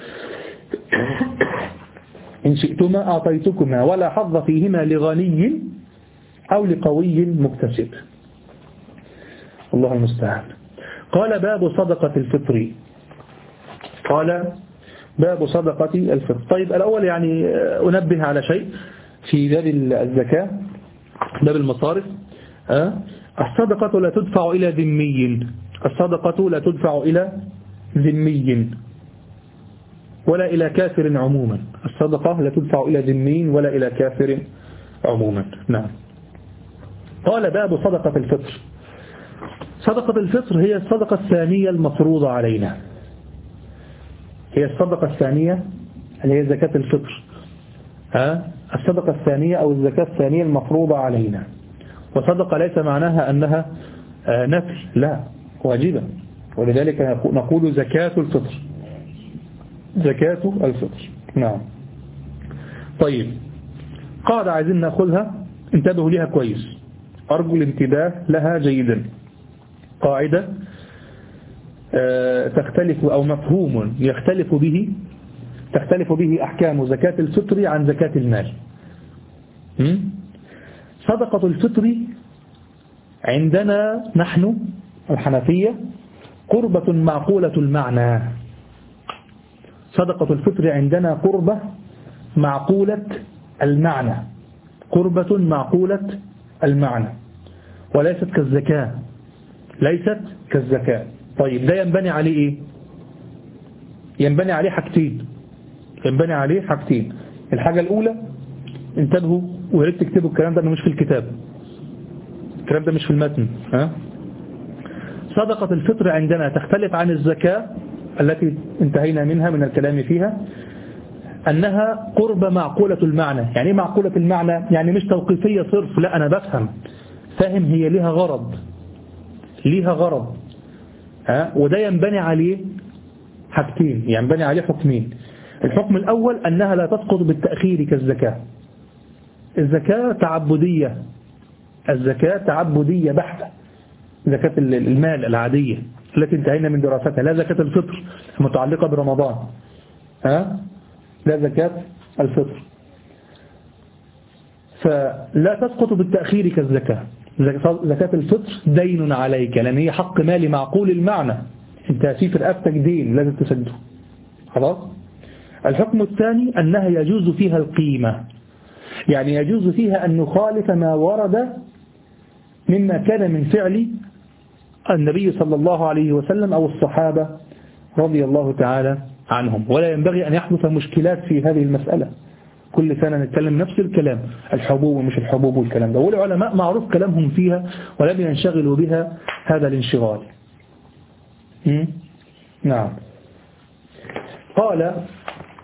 إن شئتما أعطيتكما ولا حظ فيهما لغني أو لقوي مكتسب. الله المستعان. قال باب صدقة الفطر. قال باب صدقة الفطر. طيب الأول يعني أنبه على شيء في باب الزكاة، باب المصارف. الصدقة لا تدفع إلى ذمي، الصدقة لا تدفع إلى ذمي ولا إلى كافر عموما. الصدقة لا تدفع إلى ذمي ولا إلى كافر عموما. نعم. قال باب صدقة الفطر. صدقة الفطر هي الصدقة الثانية المفروضة علينا، هي الصدقة الثانية اللي هي زكاة الفطر. ها الصدقة الثانية أو الزكاة الثانية المفروضة علينا. وصدقة ليس معناها أنها نفل، لا، واجبة. ولذلك نقول زكاة الفطر، زكاة الفطر. نعم. طيب قاعدة عايزين نأخذها، انتبهوا لها كويس، أرجو الانتباه لها جيدا. قاعدة تختلف أو مفهوم يختلف به تختلف به أحكام زكاة الفطر عن زكاة المال. صدقة الفطر عندنا نحن الحنفية قربة معقولة المعنى. صدقة الفطر عندنا قربة معقولة المعنى، قربة معقولة المعنى، وليست كالزكاة، ليست كالزكاة. طيب ده ينبني عليه ايه؟ ينبني عليه حاجتين، ينبني عليه حاجتين. الحاجة الأولى، انتبهوا وياريت تكتبوا الكلام ده، مش في الكتاب، الكلام ده مش في المتن. ها؟ صدقة الفطر عندنا تختلف عن الزكاة التي انتهينا منها من الكلام فيها، أنها قرب معقولة المعنى. يعني ايه معقولة المعنى؟ يعني مش توقيفية صرف، لا أنا بفهم فاهم هي ليها غرض، ليها غرض. ها؟ وده ينبني عليه حاجتين، ينبني عليه حكمين. الحكم الأول أنها لا تسقط بالتأخير كالزكاة. الزكاة تعبدية، الزكاة تعبدية بحتة، زكاة المال العادية التي انتهينا من دراستها، لا زكاة الفطر المتعلقة برمضان. ها؟ لا زكاة الفطر، فلا تسقط بالتأخير كالزكاة. زكاة الفطر دين عليك، لأن هي حق مالي معقول المعنى، انت في رقبتك دين لازم تسده. خلاص. الحكم الثاني أنها يجوز فيها القيمة، يعني يجوز فيها أن نخالف ما ورد مما كان من فعل النبي صلى الله عليه وسلم أو الصحابة رضي الله تعالى عنهم، ولا ينبغي أن يحدث مشكلات في هذه المسألة. كل سنة نتكلم نفس الكلام، الحبوب ومش الحبوب والكلام ده، والعلماء معروف كلامهم فيها ولم ينشغلوا بها هذا الانشغال. نعم. قال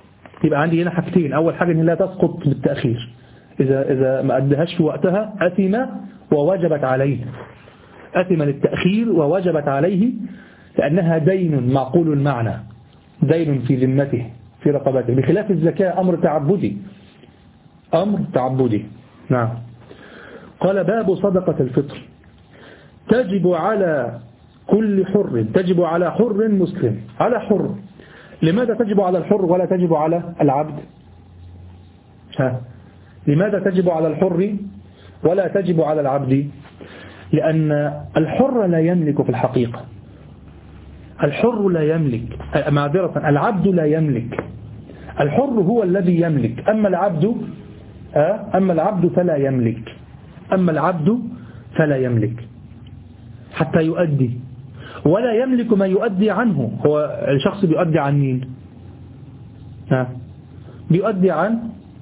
يبقى عندي هنا حاجتين. أول حاجة إن لا تسقط بالتأخير، إذا إذا ما أدهش في وقتها أثم ووجبت عليه، أثم للتأخير ووجبت عليه لأنها دين معقول المعنى، دين في ذمته في رقبته، بخلاف الزكاة أمر تعبدي، أمر تعبدي. نعم. قال باب صدقة الفطر تجب على كل حر، تجب على حر مسلم، على حر. لماذا تجب على الحر ولا تجب على العبد؟ ها. لماذا تجب على الحر ولا تجب على العبد؟ لأن الحر لا يملك في الحقيقة، الحر لا يملك، معذرة العبد لا يملك، الحر هو الذي يملك، أما العبد أما العبد فلا يملك، أما العبد فلا يملك حتى يؤدي، ولا يملك ما يؤدي عنه. هو الشخص بيؤدي عن مين؟ ها؟ بيؤدي عن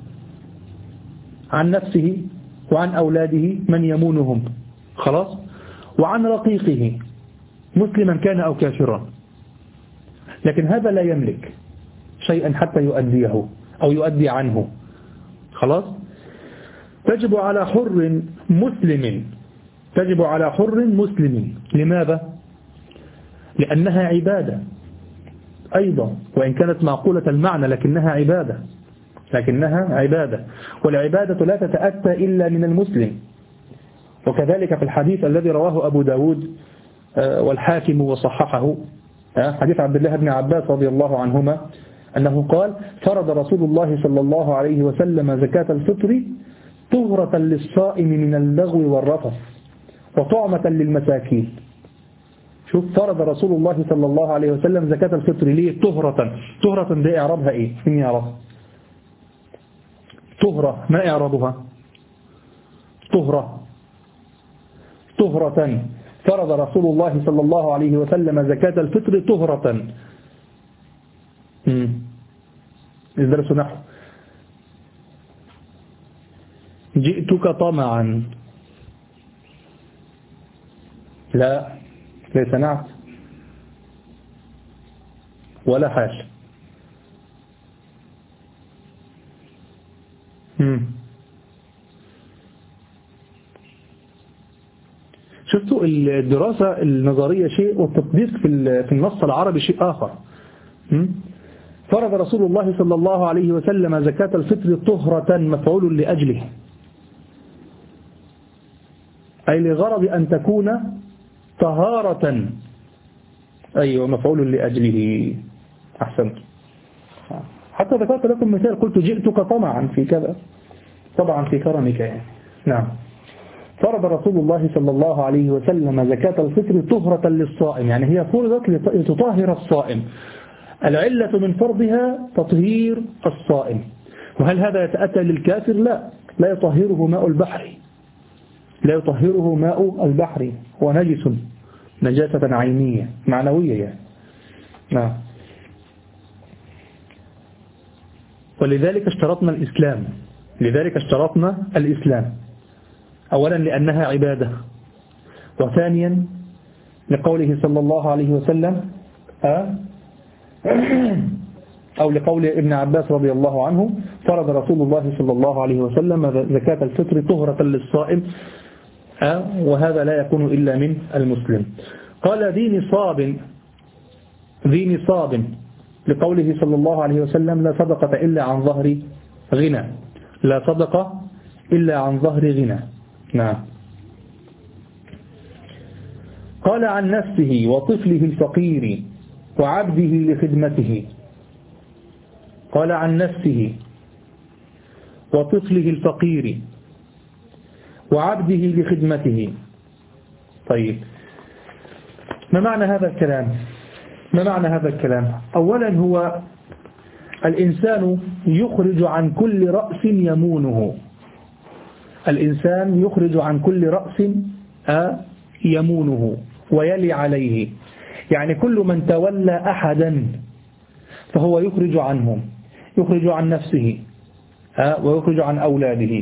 عن نفسه وعن أولاده من يمونهم، خلاص، وعن رقيقه مسلما كان أو كافرا، لكن هذا لا يملك شيئا حتى يؤديه أو يؤدي عنه، خلاص. تجب على حر مسلم، تجب على حر مسلم. لماذا؟ لأنها عبادة أيضا، وإن كانت معقولة المعنى لكنها عبادة، لكنها عبادة، والعبادة لا تتأتى إلا من المسلم. وكذلك في الحديث الذي رواه أبو داود والحاكم وصححه، حديث عبد الله بن عباس رضي الله عنهما أنه قال فرض رسول الله صلى الله عليه وسلم زكاة الفطر طهرة للصائم من اللغو والرفث وطعمة للمساكين. شوف، فرض رسول الله صلى الله عليه وسلم زكاة الفطر ليه طهرة؟ طهرة دي إعرابها إيه؟ مين يعرف؟ طهرة ما إعرابها؟ طهرة طهرة فرض رسول الله صلى الله عليه وسلم زكاة الفطر طهرة. الدرس نحو جئتك طمعا، لا ليس نعت ولا حال. مم. شفتوا الدراسة النظرية شيء والتطبيق في في النص العربي شيء آخر. مم. فرض رسول الله صلى الله عليه وسلم زكاة الفطر طهرة مفعول لأجله، أي لغرض أن تكون طهارة. أيوة مفعول لأجله، أحسنت. حتى ذكرت لكم مثال، قلت جئتك طمعا في كذا، طبعا في كرمك يعني. نعم. فرض رسول الله صلى الله عليه وسلم زكاة الفطر طهرة للصائم، يعني هي فرضت لتطهر الصائم. العلة من فرضها تطهير الصائم. وهل هذا يتأتى للكافر؟ لا، لا يطهره ماء البحر، لا يطهره ماء البحر، هو نجس نجاسة عينية معنوية يعني. نعم. ولذلك اشترطنا الإسلام، لذلك اشترطنا الإسلام، أولا لأنها عبادة، وثانيا لقوله صلى الله عليه وسلم أه أو لقول ابن عباس رضي الله عنه فرض رسول الله صلى الله عليه وسلم زكاة الفطر طهرة للصائم، أه وهذا لا يكون إلا من المسلم. قال ذي نصاب، ذي نصاب لقوله صلى الله عليه وسلم لا صدقة إلا عن ظهر غنى، لا صدقة إلا عن ظهر غنى. نعم. قال عن نفسه وطفله الفقير وعبده لخدمته، قال عن نفسه وطفله الفقير وعبده لخدمته. طيب، ما معنى هذا الكلام؟ ما معنى هذا الكلام؟ أولا هو الإنسان يخرج عن كل رأس يمونه، الإنسان يخرج عن كل رأس يمونه ويلي عليه، يعني كل من تولى أحدا فهو يخرج عنهم، يخرج عن نفسه ويخرج عن أولاده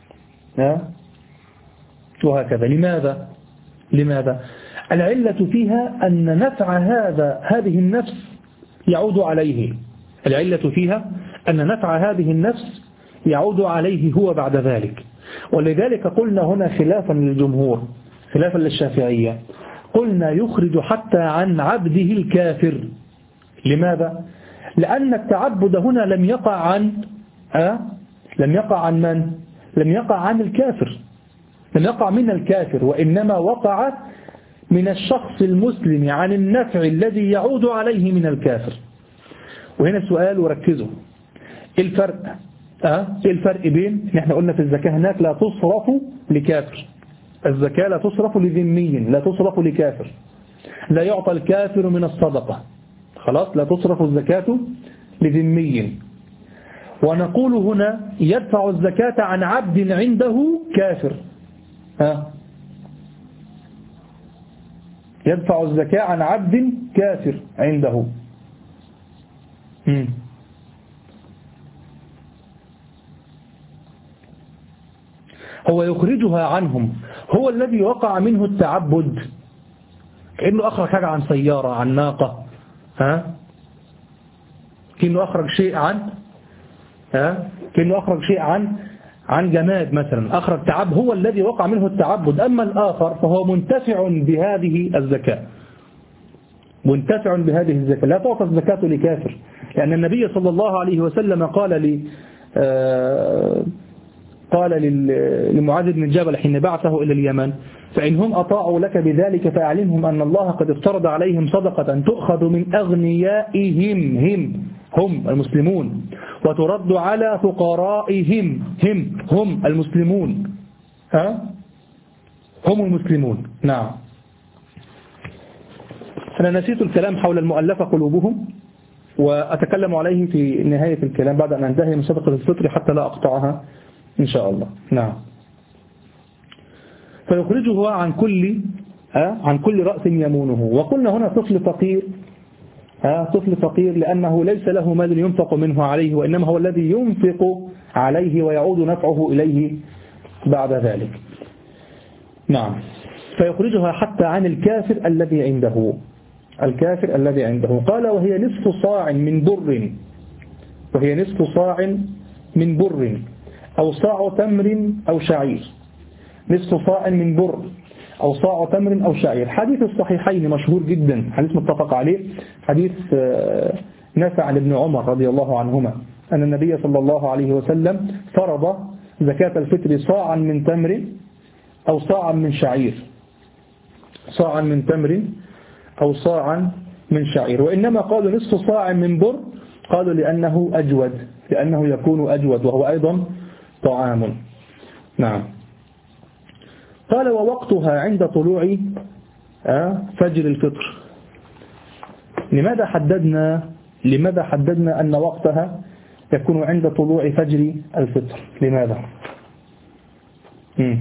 وهكذا. لماذا؟ لماذا؟ العلة فيها أن نفع هذا هذه النفس يعود عليه، العلة فيها أن نفع هذه النفس يعود عليه هو بعد ذلك. ولذلك قلنا هنا خلافا للجمهور، خلافا للشافعية، قلنا يخرج حتى عن عبده الكافر. لماذا؟ لأن التعبد هنا لم يقع عن أه؟ لم يقع عن من؟ لم يقع عن الكافر، لم يقع من الكافر، وإنما وقع من الشخص المسلم عن النفع الذي يعود عليه من الكافر. وهنا سؤال وركزوا، إيه الفرق؟ أه؟ إيه الفرق بين، نحن قلنا في الزكاة هناك لا تصرف لكافر، الزكاة لا تصرف لذمي، لا تصرف لكافر، لا يعطى الكافر من الصدقة، خلاص، لا تصرف الزكاة لذمي. ونقول هنا يدفع الزكاة عن عبد عنده كافر، ها؟ يدفع الزكاة عن عبد كافر عنده. مم. هو يخرجها عنهم، هو الذي وقع منه التعبد، كأنه أخرج حاجة عن سيارة، عن ناقة، ها؟ كأنه أخرج شيء عن ها؟ كأنه أخرج شيء عن عن جماد مثلا، أخرج تعب، هو الذي وقع منه التعبد. أما الآخر فهو منتفع بهذه الزكاة، منتفع بهذه الزكاة. لا تعطى الزكاة لكافر، لأن النبي صلى الله عليه وسلم قال لي آه قال لمعاذ بن جبل حين بعثه إلى اليمن: فإنهم أطاعوا لك بذلك فأعلمهم أن الله قد افترض عليهم صدقة تؤخذ من أغنيائهم، هم هم المسلمون، وترد على فقرائهم، هم هم المسلمون، ها هم المسلمون. نعم. أنا نسيت الكلام حول المؤلفة قلوبهم، وأتكلم عليه في نهاية الكلام بعد أن أنتهي من صدقة الفطر حتى لا أقطعها إن شاء الله. نعم. فيخرجه عن كل أه؟ عن كل رأس يمونه. وقلنا هنا طفل فقير، أه؟ طفل فقير لأنه ليس له مال ينفق منه عليه، وإنما هو الذي ينفق عليه ويعود نفعه إليه بعد ذلك. نعم. فيخرجها حتى عن الكافر الذي عنده، الكافر الذي عنده. قال: وهي نصف صاع من بر، وهي نصف صاع من بر أو صاع تمر أو شعير. نصف صاع من بر أو صاع تمر أو شعير. حديث الصحيحين مشهور جدا، حديث متفق عليه، حديث نافع عن ابن عمر رضي الله عنهما أن النبي صلى الله عليه وسلم فرض زكاة الفطر صاعا من تمر أو صاعا من شعير، صاعا من تمر أو صاعا من شعير. وإنما قالوا نصف صاع من بر، قالوا لأنه أجود، لأنه يكون أجود وهو أيضا طعام. نعم. قال: ووقتها عند طلوع فجر الفطر. لماذا حددنا لماذا حددنا أن وقتها يكون عند طلوع فجر الفطر؟ لماذا؟ مم.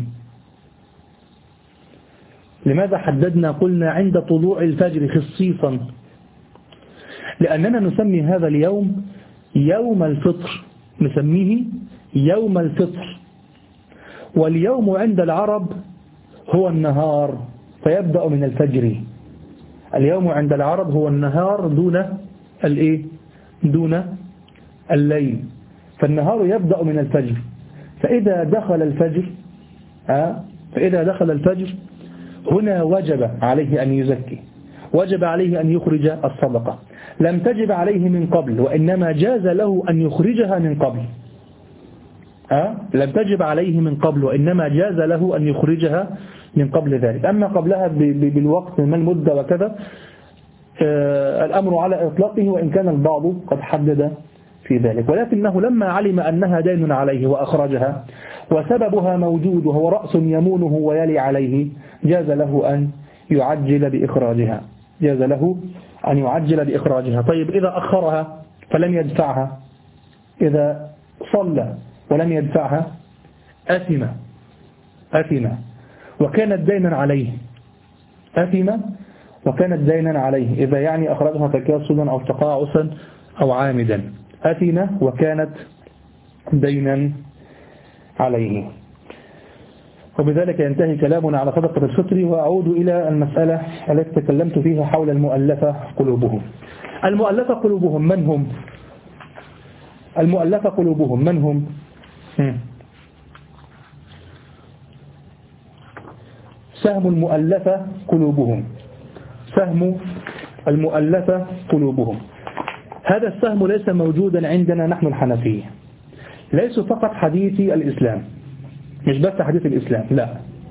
لماذا حددنا قلنا عند طلوع الفجر خصيصا؟ لأننا نسمي هذا اليوم يوم الفطر، نسميه يوم الفطر. واليوم عند العرب هو النهار، فيبدأ من الفجر. اليوم عند العرب هو النهار دون الايه؟ دون الليل، فالنهار يبدأ من الفجر. فإذا دخل الفجر آه فإذا دخل الفجر هنا وجب عليه أن يزكي، وجب عليه أن يخرج الصدقة. لم تجب عليه من قبل، وإنما جاز له أن يخرجها من قبل. أه؟ لم تجب عليه من قبل، وإنما جاز له أن يخرجها من قبل ذلك. أما قبلها بالوقت ما المدة وكذا آه الأمر على إطلاقه، وإن كان البعض قد حدد في ذلك. ولكنه لما علم أنها دين عليه وأخرجها وسببها موجود وهو رأس يمونه ويلي عليه، جاز له أن يعجل بإخراجها، جاز له أن يعجل بإخراجها. طيب إذا أخرها فلم يدفعها، إذا صلى ولم يدفعها أثم، أثم وكانت دينا عليه، أثم وكانت دينا عليه. إذا يعني أخرجها تكاسلا أو تقاعسا أو عامدا، أثم وكانت دينا عليه. وبذلك ينتهي كلامنا على صدقة الفطر. وأعود إلى المسألة التي تكلمت فيها حول المؤلفة قلوبهم. المؤلفة قلوبهم من هم؟ المؤلفة قلوبهم من هم؟ سهم المؤلفة قلوبهم، سهم المؤلفة قلوبهم. هذا السهم ليس موجودا عندنا نحن الحنفية، ليس فقط حديثي الإسلام، مش بس حديث الإسلام، لا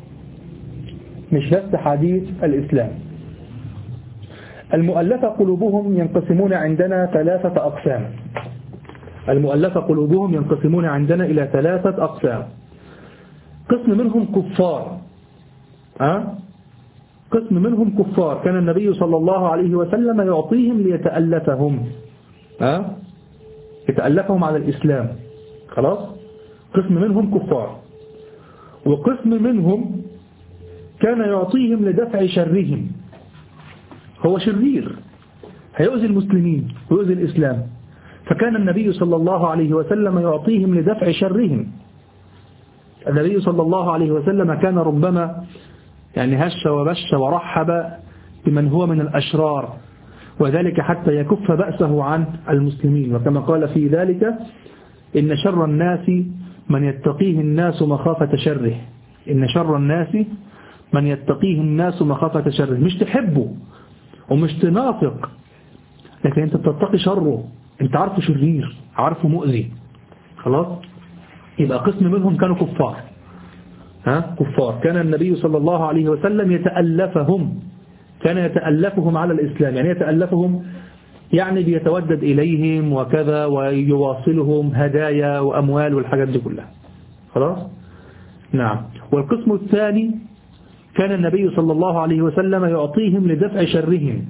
مش بس حديث الإسلام. المؤلفة قلوبهم ينقسمون عندنا ثلاثة أقسام. المؤلفة قلوبهم ينقسمون عندنا إلى ثلاثة أقسام. قسم منهم كفار، أه؟ قسم منهم كفار كان النبي صلى الله عليه وسلم يعطيهم ليتألفهم، أه؟ يتألفهم على الإسلام، خلاص. قسم منهم كفار، وقسم منهم كان يعطيهم لدفع شرهم، هو شرير هيؤذي المسلمين ويؤذي الإسلام، فكان النبي صلى الله عليه وسلم يعطيهم لدفع شرهم. النبي صلى الله عليه وسلم كان ربما يعني هش وبش ورحب بمن هو من الأشرار، وذلك حتى يكف بأسه عن المسلمين، وكما قال في ذلك إن شر الناس من يتقيه الناس مخافة شره. إن شر الناس من يتقيه الناس مخافة شره، مش تحبه ومش تنافق، لكن أنت تتقي شره، أنت عارفه شرير، عارفه مؤذي، خلاص. يبقى قسم منهم كانوا كفار، ها كفار كان النبي صلى الله عليه وسلم يتألفهم، كان يتألفهم على الإسلام. يعني يتألفهم يعني بيتودد إليهم وكذا، ويواصلهم هدايا وأموال والحاجات دي كلها، خلاص. نعم. والقسم الثاني كان النبي صلى الله عليه وسلم يعطيهم لدفع شرهم،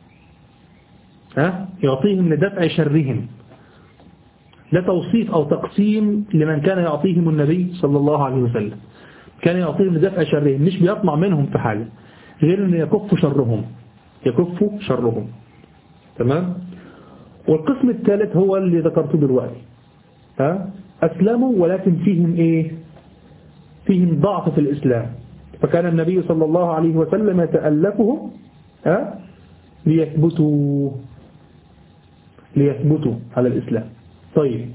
ها يعطيهم لدفع شرهم. لا توصيف أو تقسيم لمن كان يعطيهم النبي صلى الله عليه وسلم، كان يعطيهم لدفع شرهم، مش بيطمع منهم في حاجة غير أن يكف شرهم، يكف شرهم، تمام. والقسم الثالث هو اللي ذكرته دلوقتي، ها أسلموا ولكن فيهم إيه؟ فيهم ضعف في الإسلام، فكان النبي صلى الله عليه وسلم يتألفهم ها ليثبتوا ليثبتوا على الإسلام. طيب،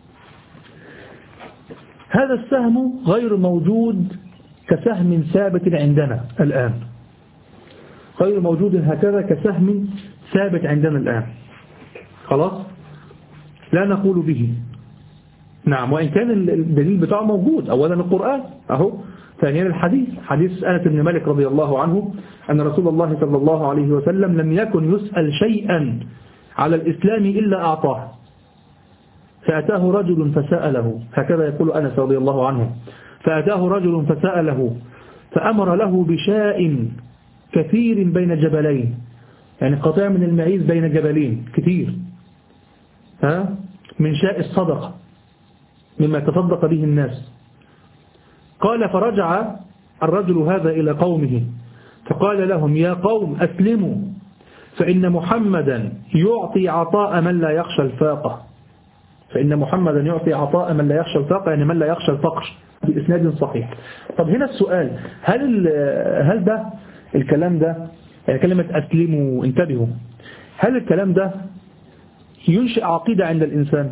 هذا السهم غير موجود كسهم ثابت عندنا الآن، غير موجود هكذا كسهم ثابت عندنا الآن، خلاص، لا نقول به. نعم. وإن كان الدليل بتاعه موجود، أولا القرآن أهو، ثانيا الحديث، حديث أنس بن مالك رضي الله عنه أن رسول الله صلى الله عليه وسلم لم يكن يسأل شيئا على الإسلام إلا أعطاه، فأتاه رجل فسأله، هكذا يقول أنس رضي الله عنه، فأتاه رجل فسأله فأمر له بشاء كثير بين جبلين، يعني قطيع من المعيز بين جبلين كثير، ها من شاء الصدقة مما تصدق به الناس. قال فرجع الرجل هذا إلى قومه فقال لهم يا قوم أسلموا فإن محمدا يعطي عطاء من لا يخشى الفاقة، فإن محمدا يعطي عطاء من لا يخشى الفاقة، يعني من لا يخشى الفقر، بإسناد صحيح. طب هنا السؤال، هل هل ده الكلام ده، يعني كلمة أسلموا، انتبهوا، هل الكلام ده ينشئ عقيدة عند الإنسان؟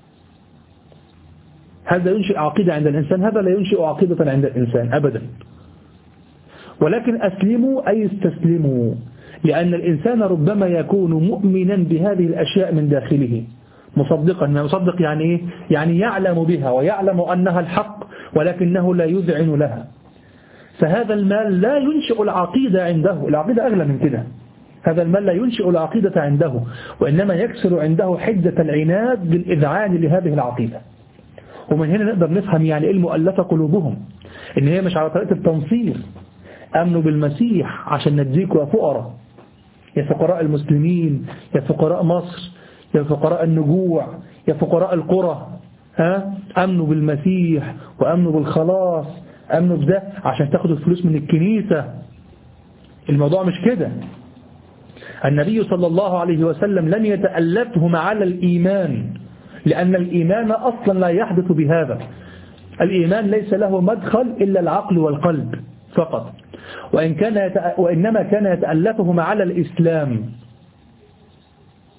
هل ده ينشئ عقيدة عند الإنسان؟ هذا لا ينشئ عقيدة عند الإنسان أبدا، ولكن أسلموا أي استسلموا، لأن الإنسان ربما يكون مؤمنا بهذه الأشياء من داخله، مصدقا. مصدق يعني إيه؟ يعني يعلم بها ويعلم أنها الحق ولكنه لا يذعن لها، فهذا المال لا ينشئ العقيدة عنده، العقيدة أغلى من كده، هذا المال لا ينشئ العقيدة عنده، وإنما يكسر عنده حدة العناد بالإذعان لهذه العقيدة. ومن هنا نقدر نفهم يعني إيه المؤلفة قلوبهم، إن هي مش على طريقة التنصير، أمنوا بالمسيح عشان نديكوا يا فقراء، يا فقراء المسلمين، يا فقراء مصر، يا فقراء النجوع، يا فقراء القرى، ها أمنوا بالمسيح وأمنوا بالخلاص، أمنوا بده عشان تاخدوا الفلوس من الكنيسة. الموضوع مش كده. النبي صلى الله عليه وسلم لم يتألفهم على الإيمان، لأن الإيمان أصلا لا يحدث بهذا، الإيمان ليس له مدخل إلا العقل والقلب فقط، وإن كان يتأ... وإنما كان يتألفهم على الإسلام،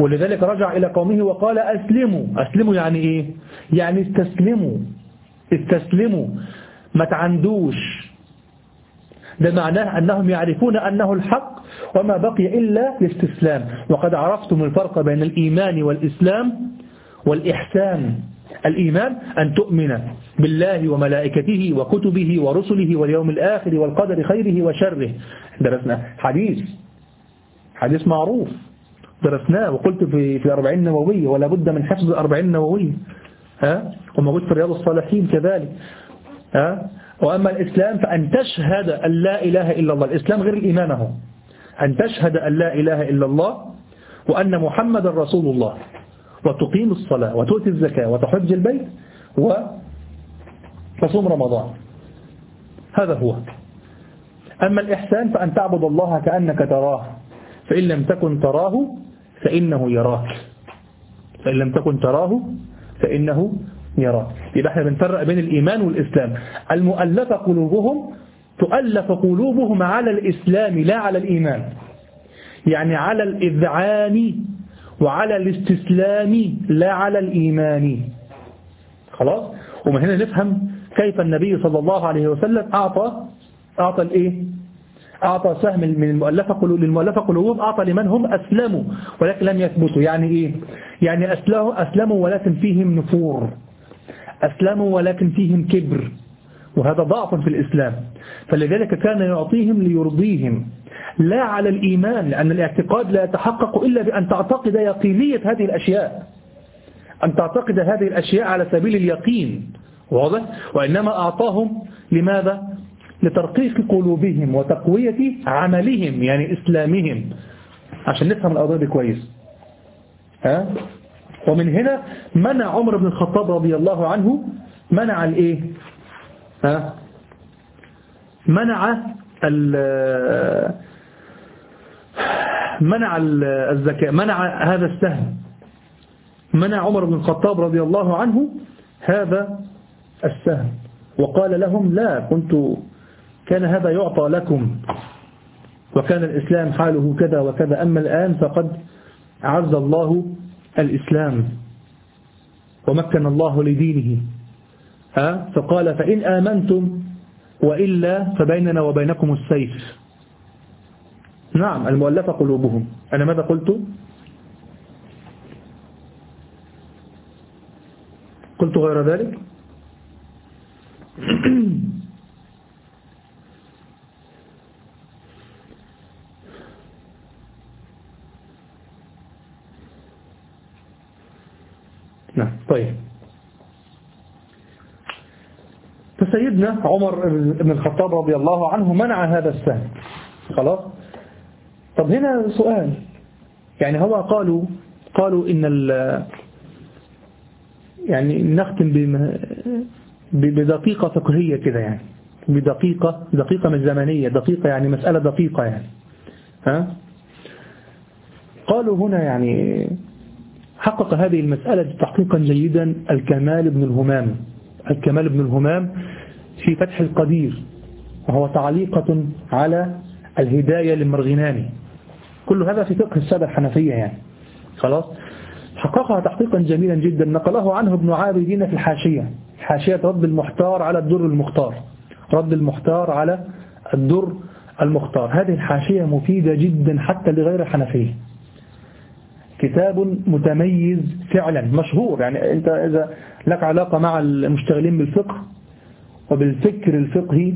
ولذلك رجع إلى قومه وقال أسلموا. أسلموا يعني إيه؟ يعني استسلموا استسلموا ما تعندوش. ده معناه أنهم يعرفون أنه الحق وما بقي إلا الاستسلام. وقد عرفتم الفرق بين الإيمان والإسلام والإحسان. الإيمان أن تؤمن بالله وملائكته وكتبه ورسله واليوم الآخر والقدر خيره وشره. درسنا حديث حديث معروف درسناه وقلت في في الأربعين النووية ولا بد من حفظ الأربعين النووية، ها، وموجود في رياض الصالحين كذلك. ها، وأما الإسلام فأن تشهد أن لا إله إلا الله. الإسلام غير الإيمان هو أن تشهد أن لا إله إلا الله وأن محمد رسول الله وتقيم الصلاة وتؤتي الزكاة وتحج البيت وتصوم رمضان. هذا هو. أما الإحسان فأن تعبد الله كأنك تراه فإن لم تكن تراه فإنه يراك. فإن لم تكن تراه فإنه يراك. يبقى احنا بنفرق بين الإيمان والإسلام. المؤلفة قلوبهم تؤلف قلوبهم على الإسلام لا على الإيمان، يعني على الإذعان وعلى الاستسلام لا على الإيمان. خلاص. ومن هنا نفهم كيف النبي صلى الله عليه وسلم أعطى أعطى الإيه؟ أعطى سهم من المؤلفة قلوب للمؤلفة قلوبهم، أعطى لمن هم أسلموا ولكن لم يثبتوا. يعني إيه؟ يعني أسلموا ولكن فيهم نفور، أسلموا ولكن فيهم كبر، وهذا ضعف في الإسلام. فلذلك كان يعطيهم ليرضيهم لا على الإيمان، لأن الاعتقاد لا يتحقق إلا بأن تعتقد يقينية هذه الأشياء، أن تعتقد هذه الأشياء على سبيل اليقين. واضح؟ وإنما أعطاهم لماذا؟ لترقيق قلوبهم وتقوية عملهم، يعني إسلامهم، عشان نفهم القضية دي كويس. ها؟ ومن هنا منع عمر بن الخطاب رضي الله عنه منع الايه؟ ها؟ منع ال منع الزكاة، منع هذا السهم. منع عمر بن الخطاب رضي الله عنه هذا السهم وقال لهم لا، كنت كان هذا يعطى لكم وكان الإسلام حاله كذا وكذا، أما الآن فقد عز الله الإسلام ومكن الله لدينه. ها؟ فقال فإن آمنتم وإلا فبيننا وبينكم السيف. نعم، المؤلفة قلوبهم. أنا ماذا قلت؟ قلت غير ذلك. نعم. طيب، فسيدنا عمر بن الخطاب رضي الله عنه منع هذا السهم. خلاص. طب هنا سؤال، يعني هو قالوا قالوا إن ال يعني نختم بدقيقة فقهية كده، يعني بدقيقة دقيقة مش زمنية، دقيقة يعني مسألة دقيقة يعني. ها؟ قالوا هنا يعني حقق هذه المسألة تحقيقا جيدا الكمال بن الهمام الكمال بن الهمام في فتح القدير، وهو تعليقة على الهداية للمرغناني. كل هذا في فقه السادة الحنفية يعني. خلاص. حققها تحقيقا جميلا جدا، نقله عنه ابن عابدين في الحاشية حاشية رد المحتار على الدر المختار رد المحتار على الدر المختار. هذه الحاشية مفيدة جدا حتى لغير الحنفية، كتاب متميز فعلا مشهور. يعني أنت إذا لك علاقة مع المشتغلين بالفقه وبالفكر الفقهي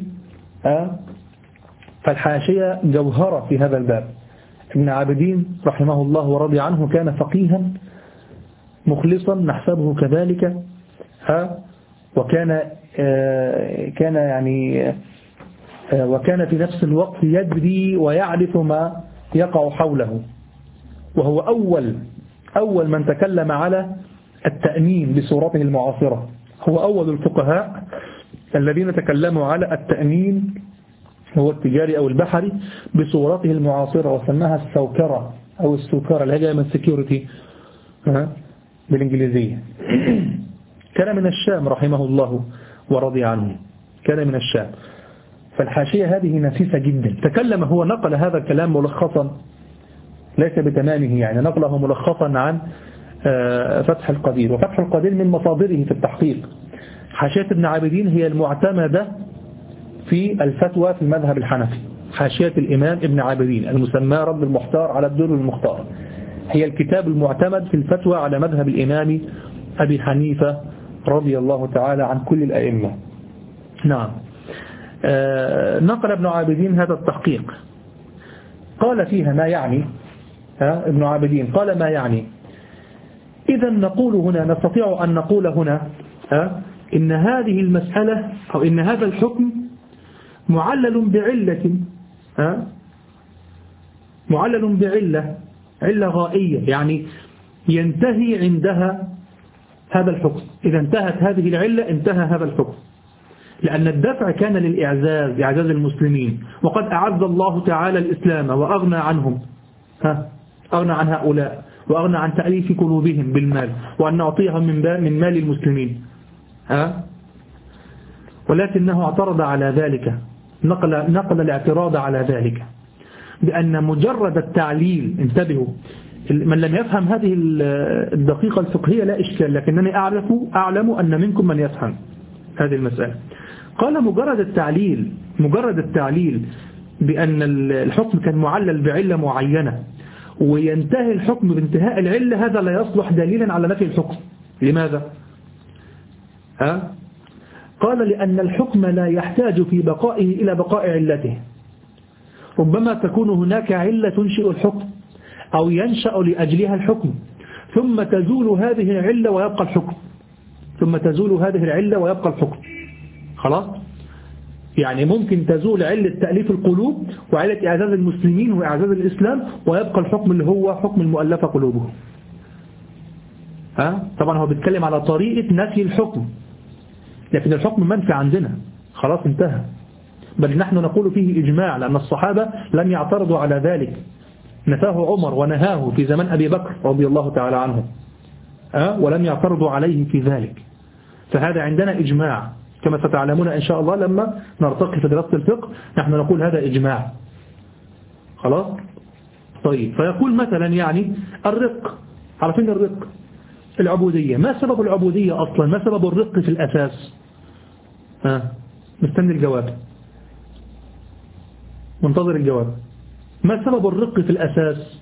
فالحاشية جوهرة في هذا الباب. ابن عابدين رحمه الله ورضي عنه كان فقيها مخلصا نحسبه كذلك، ها، وكان كان يعني وكان في نفس الوقت يدري ويعرف ما يقع حوله، وهو أول أول من تكلم على التأمين بصورته المعاصرة. هو أول الفقهاء الذين تكلموا على التأمين، هو التجاري أو البحري، بصورته المعاصرة، وسماها السوكرة أو السوكرة اللي هي جاية من السكيورتي بالإنجليزية. كان من الشام رحمه الله ورضي عنه، كان من الشام. فالحاشية هذه نفيسة جدا. تكلم هو نقل هذا الكلام ملخصا ليس بتمامه، يعني نقله ملخصا عن فتح القدير. وفتح القدير من مصادره في التحقيق. حاشية ابن عابدين هي المعتمدة في الفتوى في المذهب الحنفي، حاشية الإمام ابن عابدين المسمى رد المحتار على الدر المختار، هي الكتاب المعتمد في الفتوى على مذهب الإمام أبي حنيفة رضي الله تعالى عن كل الأئمة. نعم. آه نقل ابن عابدين هذا التحقيق، قال فيها ما يعني. ها ابن عابدين قال ما يعني: إذا نقول هنا، نستطيع أن نقول هنا ها إن هذه المسألة أو إن هذا الحكم معلل بعلة، ها معلل بعلة، علة غائية، يعني ينتهي عندها هذا الحكم. إذا انتهت هذه العلة انتهى هذا الحكم، لأن الدفع كان للإعزاز، إعزاز المسلمين، وقد أعز الله تعالى الإسلام وأغنى عنهم، ها أغنى عن هؤلاء وأغنى عن تأليف قلوبهم بالمال، وأن نعطيهم من من مال المسلمين، ها ولكنه اعترض على ذلك، نقل نقل الاعتراض على ذلك بأن مجرد التعليل، انتبهوا، من لم يفهم هذه الدقيقة الفقهية لا إشكال، لكنني أعرف أعلم أن منكم من يفهم هذه المسألة. قال مجرد التعليل مجرد التعليل بأن الحكم كان معلل بعلة معينة وينتهي الحكم بانتهاء العلة، هذا لا يصلح دليلا على نفي الحكم. لماذا؟ ها؟ قال لأن الحكم لا يحتاج في بقائه إلى بقاء علته، ربما تكون هناك علة تنشئ الحكم أو ينشأ لأجلها الحكم، ثم تزول هذه العلة ويبقى الحكم ثم تزول هذه العلة ويبقى الحكم. خلاص؟ يعني ممكن تزول علة تأليف القلوب وعلة إعزاز المسلمين وإعزاز الإسلام ويبقى الحكم اللي هو حكم المؤلفة قلوبهم. ها؟ طبعا هو بيتكلم على طريقة نفي الحكم، لكن الحكم منفي عندنا، خلاص انتهى. بل نحن نقول فيه إجماع، لأن الصحابة لم يعترضوا على ذلك، نفاه عمر ونهاه في زمن أبي بكر رضي الله تعالى عنه، أه؟ ولم يعترضوا عليه في ذلك. فهذا عندنا إجماع كما ستعلمون إن شاء الله لما نرتقي في دراسة الفقه، نحن نقول هذا إجماع. خلاص؟ طيب، فيقول مثلا يعني الرق، عارفين الرق؟ العبودية، ما سبب العبودية أصلا؟ ما سبب الرق في الأساس؟ ها أه؟ مستني الجواب، منتظر الجواب. ما سبب الرق في الأساس؟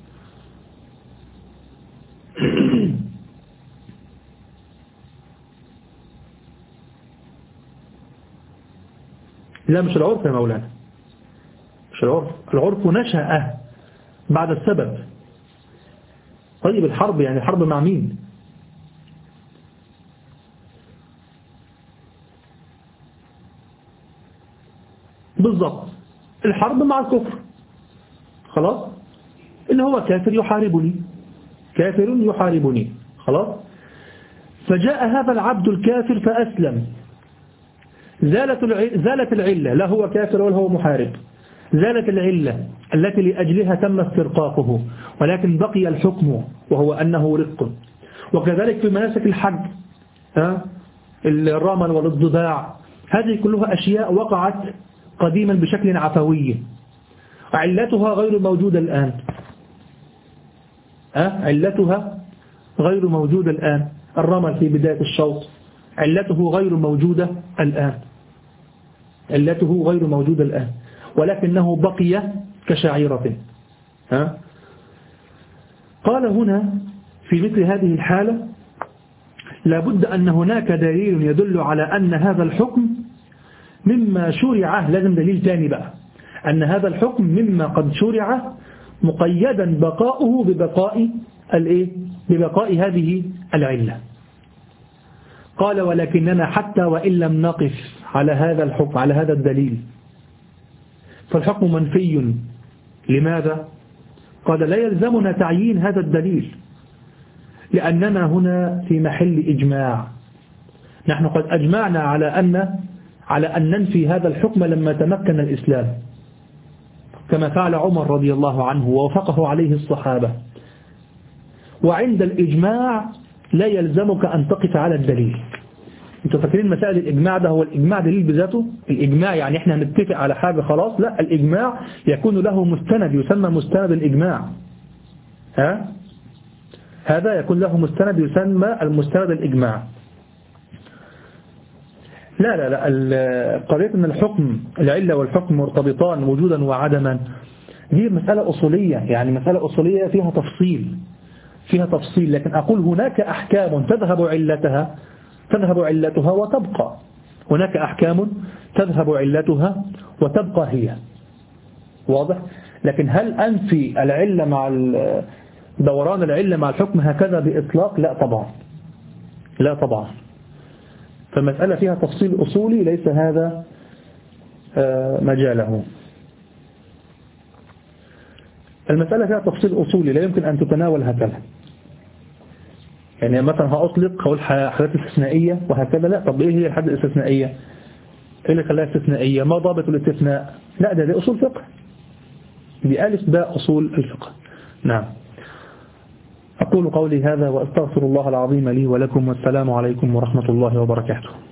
لا مش العرف يا مولانا، مش العرف، العرف نشأ بعد السبب. طيب الحرب، يعني الحرب مع مين؟ بالضبط، الحرب مع الكفر. خلاص، إن هو كافر يحاربني، كافر يحاربني. خلاص، فجاء هذا العبد الكافر فأسلم، زالت زالت العلة، لا هو كافر ولا هو محارب، زالت العلة التي لأجلها تم استرقاقه، ولكن بقي الحكم وهو أنه رق. وكذلك في مناسك الحج، ها الرمل والضباع، هذه كلها أشياء وقعت قديما بشكل عفوي، علتها غير موجودة الآن، ها علتها غير موجودة الآن. الرمل في بداية الشوط علته غير موجودة الآن، علته غير موجودة الآن، ولكنه بقي كشعيرة. ها؟ قال هنا في مثل هذه الحالة لابد أن هناك دليل يدل على أن هذا الحكم مما شرع، لازم دليل ثاني بقى، أن هذا الحكم مما قد شرع مقيدا بقاؤه ببقاء الإيه؟ ببقاء هذه العلة. قال ولكننا حتى وإن لم نقف على هذا الحكم، على هذا الدليل، فالحكم منفي. لماذا؟ قال لا يلزمنا تعيين هذا الدليل، لأننا هنا في محل إجماع، نحن قد أجمعنا على أن على أن ننفي هذا الحكم لما تمكن الإسلام، كما فعل عمر رضي الله عنه ووافقه عليه الصحابة. وعند الإجماع لا يلزمك أن تقف على الدليل. انتوا فاكرين مسائل الإجماع ده هو الإجماع دليل بذاته؟ الإجماع يعني احنا نتفق على حاجة خلاص؟ لا، الإجماع يكون له مستند يسمى مستند الإجماع. ها هذا يكون له مستند يسمى المستند الإجماع. لا لا لا قضية أن الحكم العلة والحكم مرتبطان وجودا وعدما دي مسألة أصولية، يعني مسألة أصولية فيها تفصيل فيها تفصيل لكن أقول هناك أحكام تذهب علتها تذهب علتها وتبقى، هناك أحكام تذهب علتها وتبقى هي، واضح؟ لكن هل أنفي العلة مع دوران العلة مع الحكم هكذا بإطلاق؟ لا طبعا لا طبعا. فالمسألة فيها تفصيل أصولي ليس هذا مجاله. المسألة فيها تفصيل أصولي لا يمكن أن تتناول هكذا، يعني مثلا هأطلق هقول حالات استثنائية وهكذا، لا. طب إيه هي الحالات الاستثنائية؟ إيه اللي خلاها استثنائية؟ ما ضابط الاستثناء؟ لا ده دي أصول فقه، دي ألف باء أصول الفقه. نعم. أقول قولي هذا وأستغفر الله العظيم لي ولكم، والسلام عليكم ورحمة الله وبركاته.